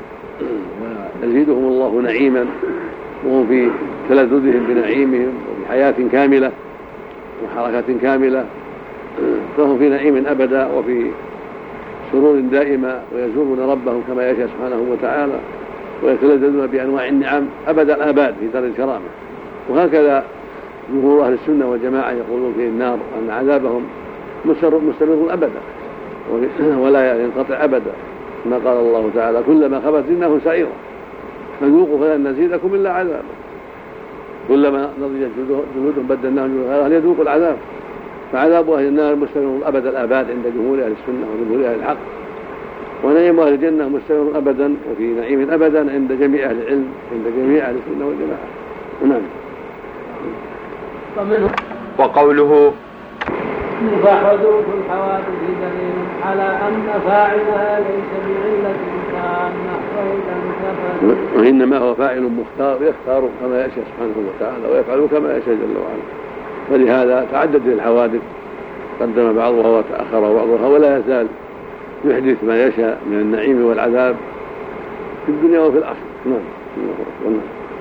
ويزيدهم الله نعيما وهم في تلذذهم بنعيمهم وفي حياة كاملة وحركة كاملة، فهم في نعيم أبدا وفي سرور دائمة، ويزورون ربهم كما يشاء سبحانه وتعالى، ويتلذذون بأنواع النعم أبد الآباد في دار الكرامة. وهكذا جمهور أهل السنة والجماعة يقولون في النار أن عذابهم مستمر أبدا ولا ينقطع أبدا، ما قال الله تعالى كلما خبت زدناهم سعيرا فذوقوا فلن نزيدكم إلا عذابا، كلما نضجت جلودهم بدلناهم جلودا هل يذوقوا العذاب. فعذاب أهل النار مستمر أبد الآباد عند جمهور أهل السنة وجمهور أهل الحق، ونعيم أهل الجنة مستمر أبدا وفي نعيم أبدا عند جميع أهل العلم عند جميع أهل السنة والجماعة. نعم. وقوله فحدوث الحوادث دليل على أن فاعلها ليس بعلة كأنه وإذا انتفت، وإنما هو فاعل مختار يختار كما يشاء سبحانه وتعالى ويفعل كما يشاء جل وعلا، فلهذا تعدد الحوادث قدم بعضها وتأخر بعضها، ولا يزال يحدث ما يشاء من النعيم والعذاب في الدنيا وفي الآخرة. نعم.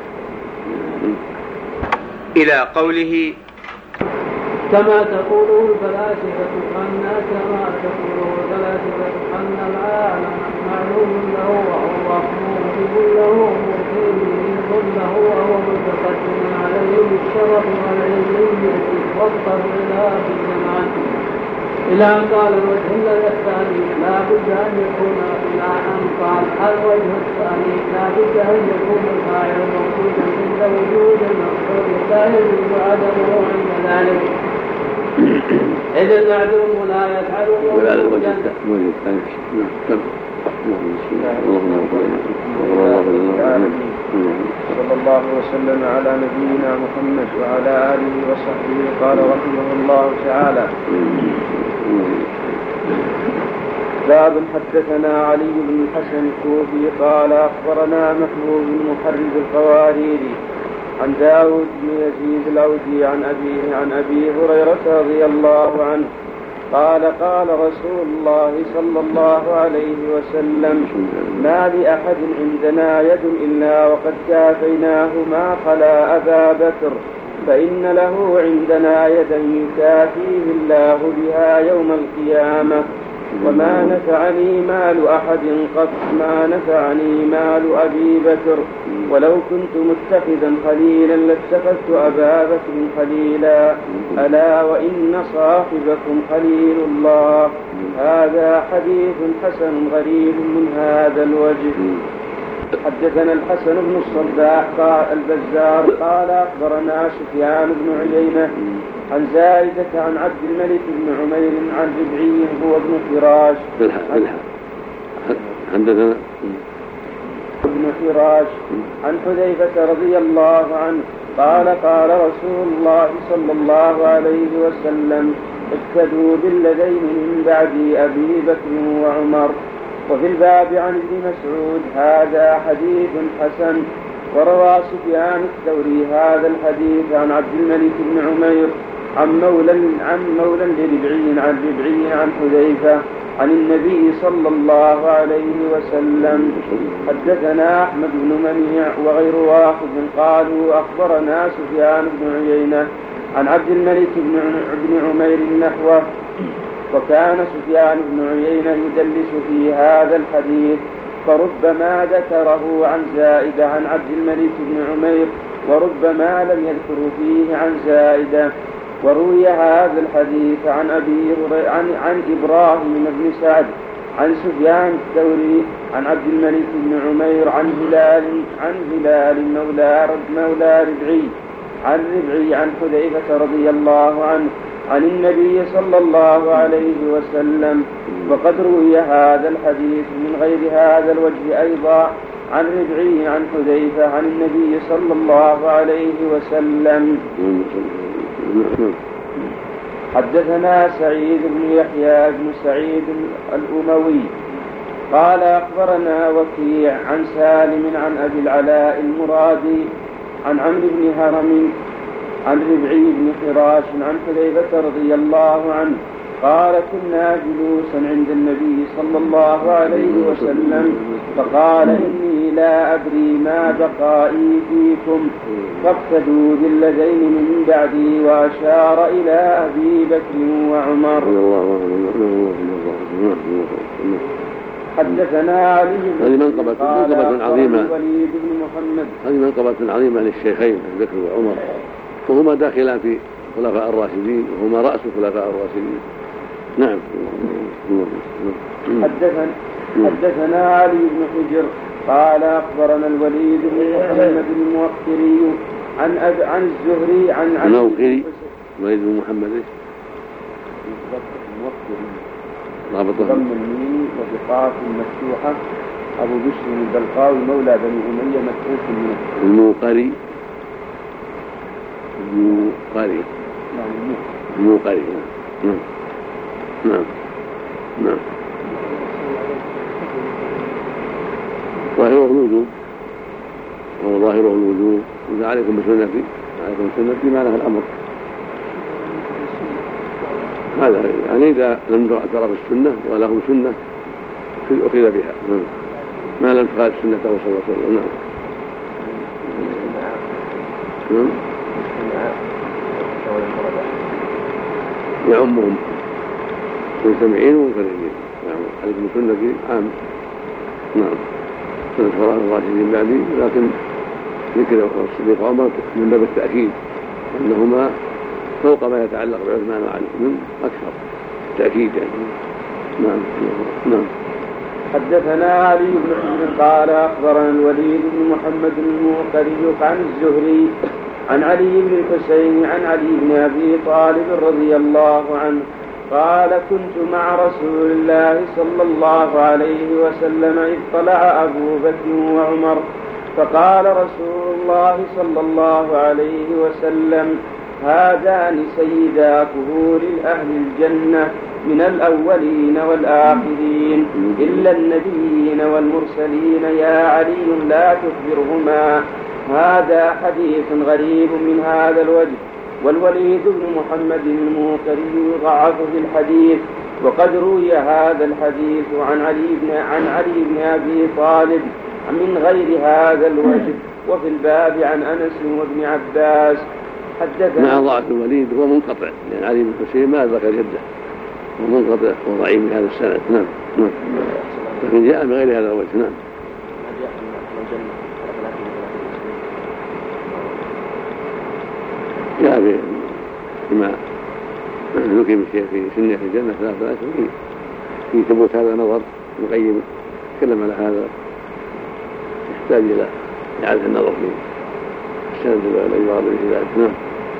إلى قوله كما تقوله الفلاسفة أن كما تقوله الفلاسفة أن العالم معلوم له وهو موجب له مرتين له وهو متقدم عليه بالشرف والعلمية والطبيعة في الزمان، إلى أن قال الوجه الذي الثاني لا بد أن يكون إلى أن قال الوجه الثاني لا بد أن يكون الفاعل موجودا عند وجود المقصود لا يجوز عدمه عند ذلك، إذ المعدوم لا يفعل موجودا. صلى الله وسلم على نبينا محمد وعلى آله وصحبه. قال رحمه الله تعالى باب حدثنا علي بن الحسن الكوفي قال أخبرنا محمود بن محرز القواريري عن داود بن يزيد الأودي عن أبيه عن أبي هريرة رضي الله عنه قال قال رسول الله صلى الله عليه وسلم ما لأحد عندنا يد إلا وقد كافيناه ما خلا أبا بكر، فإن له عندنا يدا يكافيه الله بها يوم القيامة. وما نفعني مال أحد قط ما نفعني مال أبي بكر ولو كنت متخذا خليلا لاتخذت أبا بكر خليلا ألا وإن صاحبكم خليل الله. هذا حديث حسن غريب من هذا الوجه. حدثنا الحسن بن الصباح قال البزار قال أخبرنا سفيان بن عيينة عن زائدة عن عبد الملك بن عمير عن ربعي هو ابن فراش حدثنا ابن فراش عن حذيفة رضي الله عنه قال قال رسول الله صلى الله عليه وسلم اقتدوا بالذين من بعد أبي بكر وعمر. وفي الباب عن ابن مسعود هذا حديث حسن. وروى سفيان الثوري هذا الحديث عن عبد الملك بن عمير عن مولى عن مولى لربعي عن ربعي عن حذيفة عن النبي صلى الله عليه وسلم. حدثنا أحمد بن منيع وغير واحد قالوا أخبرنا سفيان بن عيينة عن عبد الملك بن عمير نحوه. وكان سفيان بن عيينة يدلس في هذا الحديث فربما ذكره عن زائدة عن عبد الملك بن عمير وربما لم يذكر فيه عن زائدة. وروي هذا الحديث عن أبي عن, عن إبراهيم بن سعد عن سفيان الثوري عن عبد الملك بن عمير عن هلال عن هلال مولى مولى ربعي عن ربعي عن حذيفة رضي الله عنه عن النبي صلى الله عليه وسلم. وقد روي هذا الحديث من غير هذا الوجه أيضا عن ربعي عن حذيفة عن النبي صلى الله عليه وسلم. حدثنا سعيد بن يحيى بن سعيد الأموي قال أخبرنا وكيع عن سالم عن أبي العلاء المرادي عن عمرو بن هرم عن ربعي بن فراش عن حذيفة رضي الله عنه قال كنا جلوسا عند النبي صلى الله عليه وسلم فقال إني لا أدري ما بقائي فيكم فاقتدوا بالذين من بعدي وأشار إلى أبي بكر وعمر. حدثنا علي هذه منقبة عظيمة الوليد بن محمد هذه منقبة عظيمة للشيخين أبي بكر وعمر وهما داخلان في خلفاء الراشدين وهما رأس خلفاء الراشدين. نعم. حدثنا حدثنا علي بن حجر قال أخبرنا الوليد بن محمد الموقري عن أب عن الزهري عن عن الموقري الوليد بن محمد إيش؟ ضم الميم وبقاف مفتوحة أبو بشر البلقاوي مولى بني أمية متروك من الموقري الموقري الموقري نعم نعم نعم. ظاهره الوجوب وهو ظاهره الوجوب إذا عليكم بسنتي عليكم بسنتي معناه الأمر. هذا يعني إذا لم ترى في السنة وله سنة أخذ بها ما لم تخالف سنته صلى الله عليه وسلم. نعم يعمهم مستمعين ومنفردين. نعم عليكم سنتي عام. نعم سنة خلفاء الراشدين بعدي لكن ذكر الصديق عمر من باب التأكيد أنهما فوق ما يتعلق بعثمان وعلي من أكثر تأكيد يعني. نعم نعم. حدثنا علي بن حجر قال أخبرنا الوليد بن محمد الموقري عن الزهري عن علي بن الحسين عن علي بن أبي طالب رضي الله عنه قال كنت مع رسول الله صلى الله عليه وسلم إذ طلع أبو بكر وعمر فقال رسول الله صلى الله عليه وسلم هذان سيدا كهول أهل الجنة من الأولين والآخرين إلا النبيين والمرسلين يا علي لا تخبرهما. هذا حديث غريب من هذا الوجه. والوليد بن محمد الموقري يضعف في الحديث وقد روي هذا الحديث عن علي بن عن علي بن أبي طالب من غير هذا الوجه. وفي الباب عن أنس وابن عباس. حدثنا مع ضعف الوليد هو منقطع لأن يعني علي بن حسين ما ذكر جده ومنقطع وضعيف بهذا السند. نعم نعم لكن جاء بغير هذا الوجه. نعم جاء بما ذكر في سنة الجنة ثلاثة عشر في ثبوت هذا نظر القيم تكلم على هذا يحتاج إلى إعادة النظر في السند الذي ورد به ذلك. نعم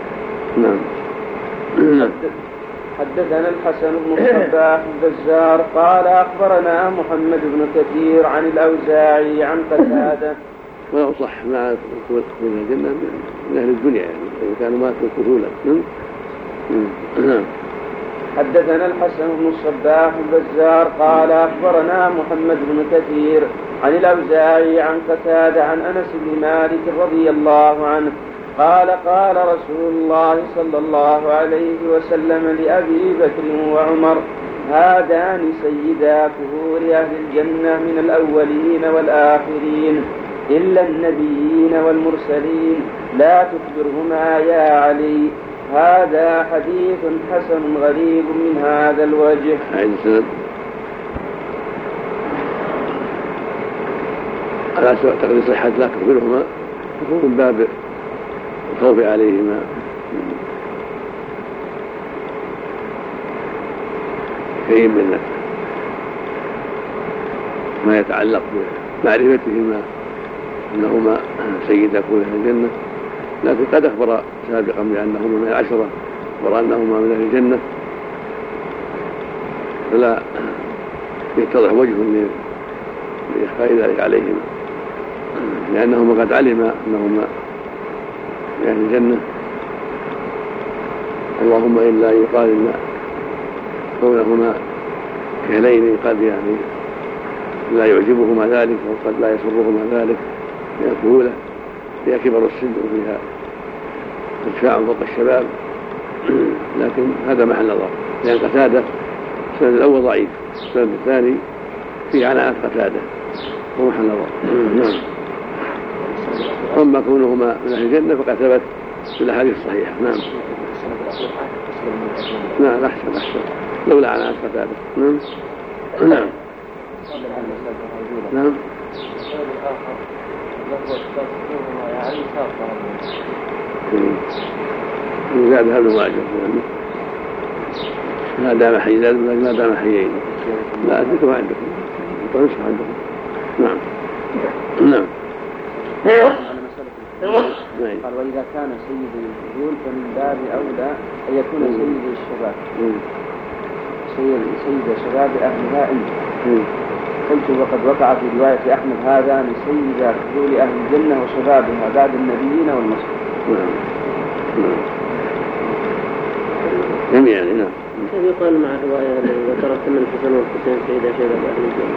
نعم حدثنا الحسن بن الصباح البزار قال أخبرنا محمد بن كثير عن الأوزاعي عن قتادة. ولو صح مع من الجنة من أهل الدنيا يعني إذا كانوا ماتوا كفولا. نعم حدثنا الحسن بن الصباح البزار قال أخبرنا محمد بن كثير عن الأوزاعي عن قتادة عن أنس بن مالك رضي الله عنه قال قال رسول الله صلى الله عليه وسلم لأبي بكر وعمر هذان سيدا كهور أهل الجنة من الأولين والآخرين إلا النبيين والمرسلين لا تخبرهما يا علي. هذا حديث حسن غريب من هذا الوجه. على تقدير صحة لا تخبرهما من باب الخوف عليهما شيء من ما يتعلق بمعرفتهما أنهما سيدا كل أهل الجنة، لكن قد أخبر سابقا بأنهما من العشرة وأنهما من أهل الجنة، فلا يتضح وجه لإخفاء ذلك عليهما، لأنهما قد علم أنهما من أهل الجنة. اللهم إلا يقال إن كونهما كهلين قد يعني لا يعجبهما ذلك وقد لا يسرهما ذلك من الكهولة، فيها كبر السن وفيها ارتفاع فوق الشباب، لكن هذا محل نظر، لأن قتادة السند الأول ضعيف، السند الثاني فيه عناءات قتادة ومحل نظر. نعم. أما كونهما من أهل الجنة فقد ثبت في الأحاديث الصحيحة. نعم نعم أحسن أحسن لولا عناءات قتادة. نعم نعم نعم زاد هذا واجب ما دام حي ما دام حيين لا أذكر عندكم تنصح عندكم. نعم نعم قال وإذا كان سيد الفضول فمن باب أولى أن يكون سيد الشباب سيد سيد شباب أهلها عنده. قلت وقد وقع في رواية أحمد هذا من سيد فضول أهل الجنة وشبابها بعد النبيين والمرسلين. نعم جميعا. نعم كيف يقال مع الرواية التي ذكرت من الحسن والحسين سيد شباب أهل الجنة؟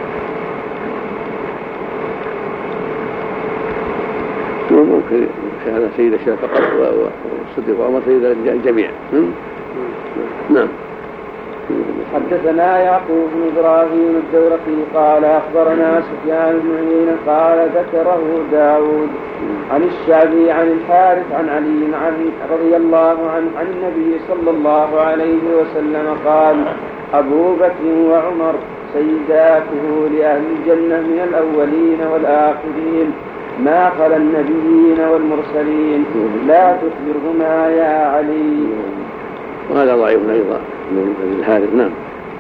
ممكن هذا سيد الشباب فقط والصديق وعمر سيد الجميع. نعم. حدثنا يعقوب بن إبراهيم الدورقي قال أخبرنا سفيان بن عيينة قال ذكره داود عن الشعبي عن الحارث عن علي عن رضي الله عنه عن النبي صلى الله عليه وسلم قال أبو بكر وعمر سيداته لأهل الجنة من الأولين والآخرين ما خلا النبيين والمرسلين لا تخبرهما يا علي. وهذا ضعيف أيضا من الحارث. نعم.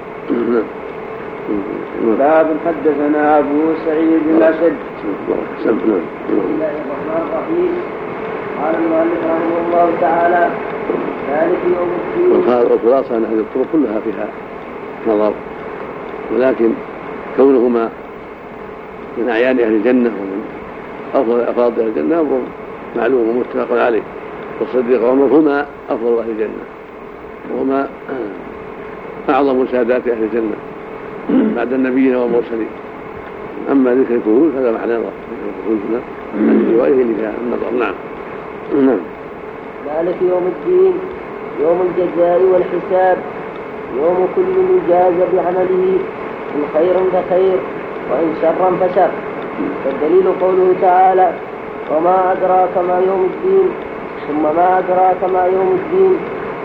باب حدثنا أبو سعيد الأشد. بسم الله الرحمن الرحيم. قال المؤلف رحمه الله تعالى ذلك يوم الدين. والخلاصة أن هذه الطرق كلها فيها نظر، ولكن كونهما من أعيان أهل الجنة ومن أفضل أفاضل أهل الجنة أمر معلوم ومتفق عليه، والصديق وعمر هما أفضل أهل الجنة وهما أعظم سادات أهل الجنة بعد النبيين والمرسلين. أما ذكر الكهول هذا محل نظر، الرواية اللي فيها النظر. نعم نعم. ذلك يوم الدين يوم الجزاء والحساب، يوم كل يجاز بعمله إن خيرا فخير وإن شرا فشر. فالدليل قوله تعالى وما أدراك ما يوم الدين، ثم ما أدراك ما يوم الدين،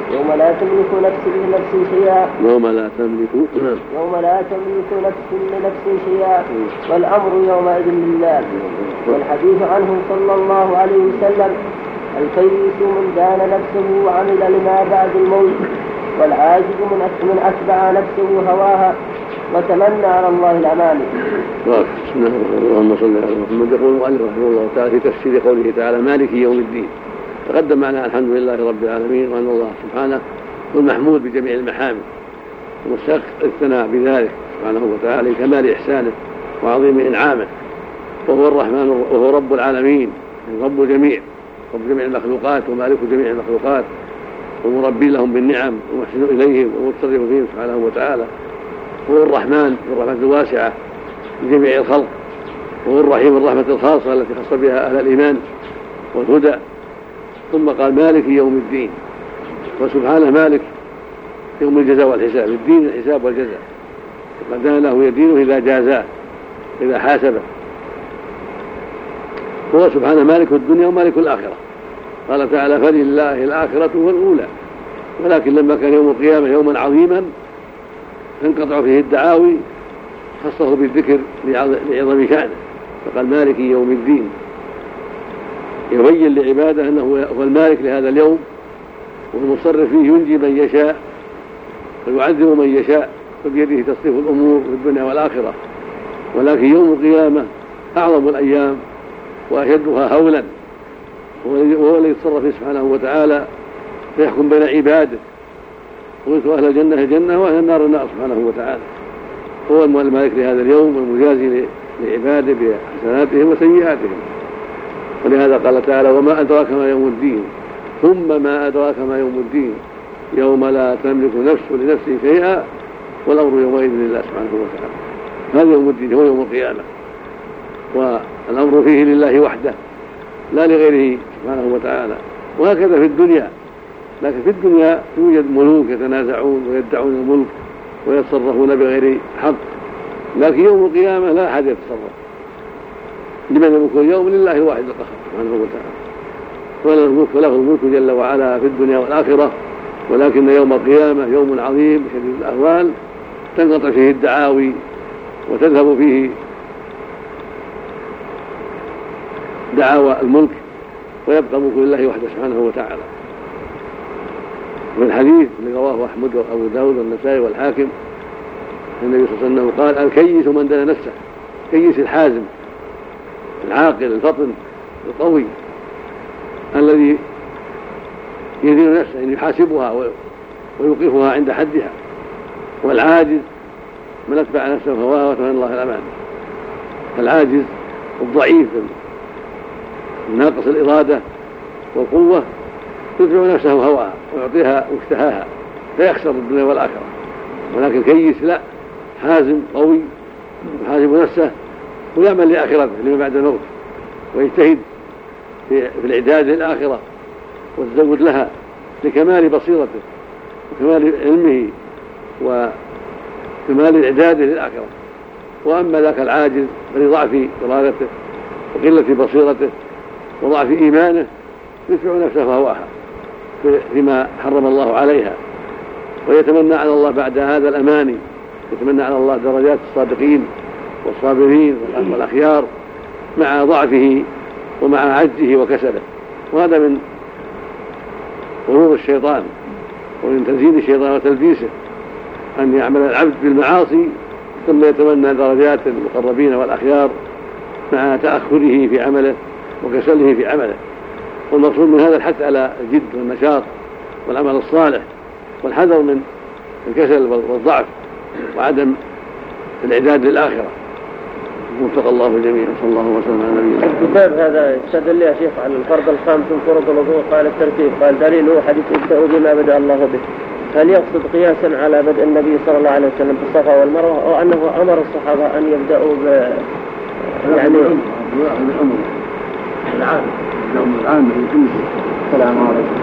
يوم لا تملك نفس لنفس شيئا يوم لا تملك يوم لا تملك نفس لنفس شيئا والأمر يومئذ لله. والحديث عنه صلى الله عليه وسلم: الكيس من دان نفسه وعمل لما بعد الموت، والعاجز من أتبع نفسه هواها وتمنى على الله الأماني. بسم الله اللهم صل على محمد. يقول المؤلف رحمه الله تعالى في تفسير قوله تعالى: مالك يوم الدين. تقدم معنا الحمد لله رب العالمين، وأن الله سبحانه هو المحمود بجميع المحامد ومستحق الثناء بذلك سبحانه وتعالى لكمال إحسانه وعظيم إنعامه، وهو الرحمن وهو رب العالمين، رب الجميع، رب جميع المخلوقات ومالك جميع المخلوقات، ومربي لهم بالنعم ومحسن إليهم ومتصرف فيهم سبحانه وتعالى. هو الرحمن بالرحمة الواسعة لجميع الخلق، وهو الرحيم الرحمة الخاصة التي خص بها أهل الإيمان والهدى. ثم قال: مالك يوم الدين. وسبحانه مالك يوم الجزاء والحساب، الدين الحساب والجزاء، وقد دان له يدينه إذا جازاه إذا حاسبه. هو سبحانه مالك الدنيا ومالك الآخرة. قال تعالى: فلله الآخرة والأولى. ولكن لما كان يوم القيامة يوما عظيما تنقطع فيه الدعاوي خصه بالذكر لعظم شأنه، فقال: مالك يوم الدين، يبين لعباده أنه هو المالك لهذا اليوم، والمصرف فيه ينجي من يشاء ويعذب من يشاء، وبيده تصريف الأمور في الدنيا والآخرة. ولكن يوم القيامة أعظم الأيام وأشدها هولا، وهو الذي يتصرف سبحانه وتعالى فيحكم بين عباده، ويدخل أهل الجنة الجنة وأهل النار النار سبحانه وتعالى. هو المالك لهذا اليوم والمجازي لعباده بحسناتهم وسيئاتهم. ولهذا قال تعالى: وما أدراك ما يوم الدين، ثم ما أدراك ما يوم الدين، يوم لا تملك نفس لنفسه شيئا والأمر يومئذ لله سبحانه وتعالى. هذا يوم الدين، هو يوم القيامة، والأمر فيه لله وحده لا لغيره سبحانه وتعالى. وهكذا في الدنيا، لكن في الدنيا يوجد ملوك يتنازعون ويدعون الملك ويتصرفون بغير حق، لكن يوم القيامة لا أحد يتصرف. لمن الملك اليوم؟ لله الواحد القهار سبحانه وتعالى. وله الملك وله الملك جل وعلا في الدنيا والآخرة. ولكن يوم القيامة يوم عظيم شديد الأهوال، تنقطع فيه الدعاوي وتذهب فيه دعاوى الملك، ويبقى ملك لله وحده سبحانه وتعالى. في الحديث اللي رواه أحمد وأبو داود والنسائي والحاكم، النبي صلى الله عليه وسلم قال: الكيس من دان نفسه، كيس الحازم العاقل الفطن القوي الذي يدين نفسه أن يحاسبها ويوقفها عند حدها. والعاجز من أتبع نفسه هواه وتمنى الله الأمان. العاجز الضعيف ناقص الإرادة والقوة تتبع نفسه هواها ويعطيها واشتهاها فيخسر الدنيا والآخرة. ولكن كيس لا، حازم قوي يحاسب نفسه ويعمل لآخرته لما بعد الموت، ويجتهد في الإعداد للآخرة والتزود لها لكمال بصيرته وكمال علمه وكمال الإعداد للآخرة. وأما ذاك العاجز فلضعف إرادته وقلة بصيرته وضعف إيمانه يتبع نفسه فهواها فيما حرم الله عليها، ويتمنى على الله بعد هذا الأماني، يتمنى على الله درجات الصادقين والصابرين والأخيار مع ضعفه ومع عجزه وكسله. وهذا من غرور الشيطان ومن تزيين الشيطان وتلبيسه، أن يعمل العبد بالمعاصي ثم يتمنى درجات المقربين والأخيار مع تأخره في عمله وكسله في عمله. والمقصود من هذا الحث على الجد والنشاط والعمل الصالح، والحذر من الكسل والضعف وعدم الإعداد للآخرة. وفق الله الجميع. صلى الله وسلم على نبينا محمد. الكتاب هذا استدل يا شيخ على الفرض الخامس من فروض الوضوء، قال الترتيب، قال دليله حديث ابدأوا بما بدأ الله به. هل يقصد قياسا على بدء النبي صلى الله عليه وسلم بالصفا والمروة، أو أنه أمر الصحابة أن يبدأوا ب يعني الأمر العام الأمر العام يكون. السلام عليكم.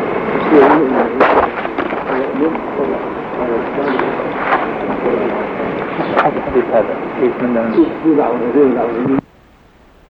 السلام عليكم. هذا؟ كيف من في بعض كثير من بعض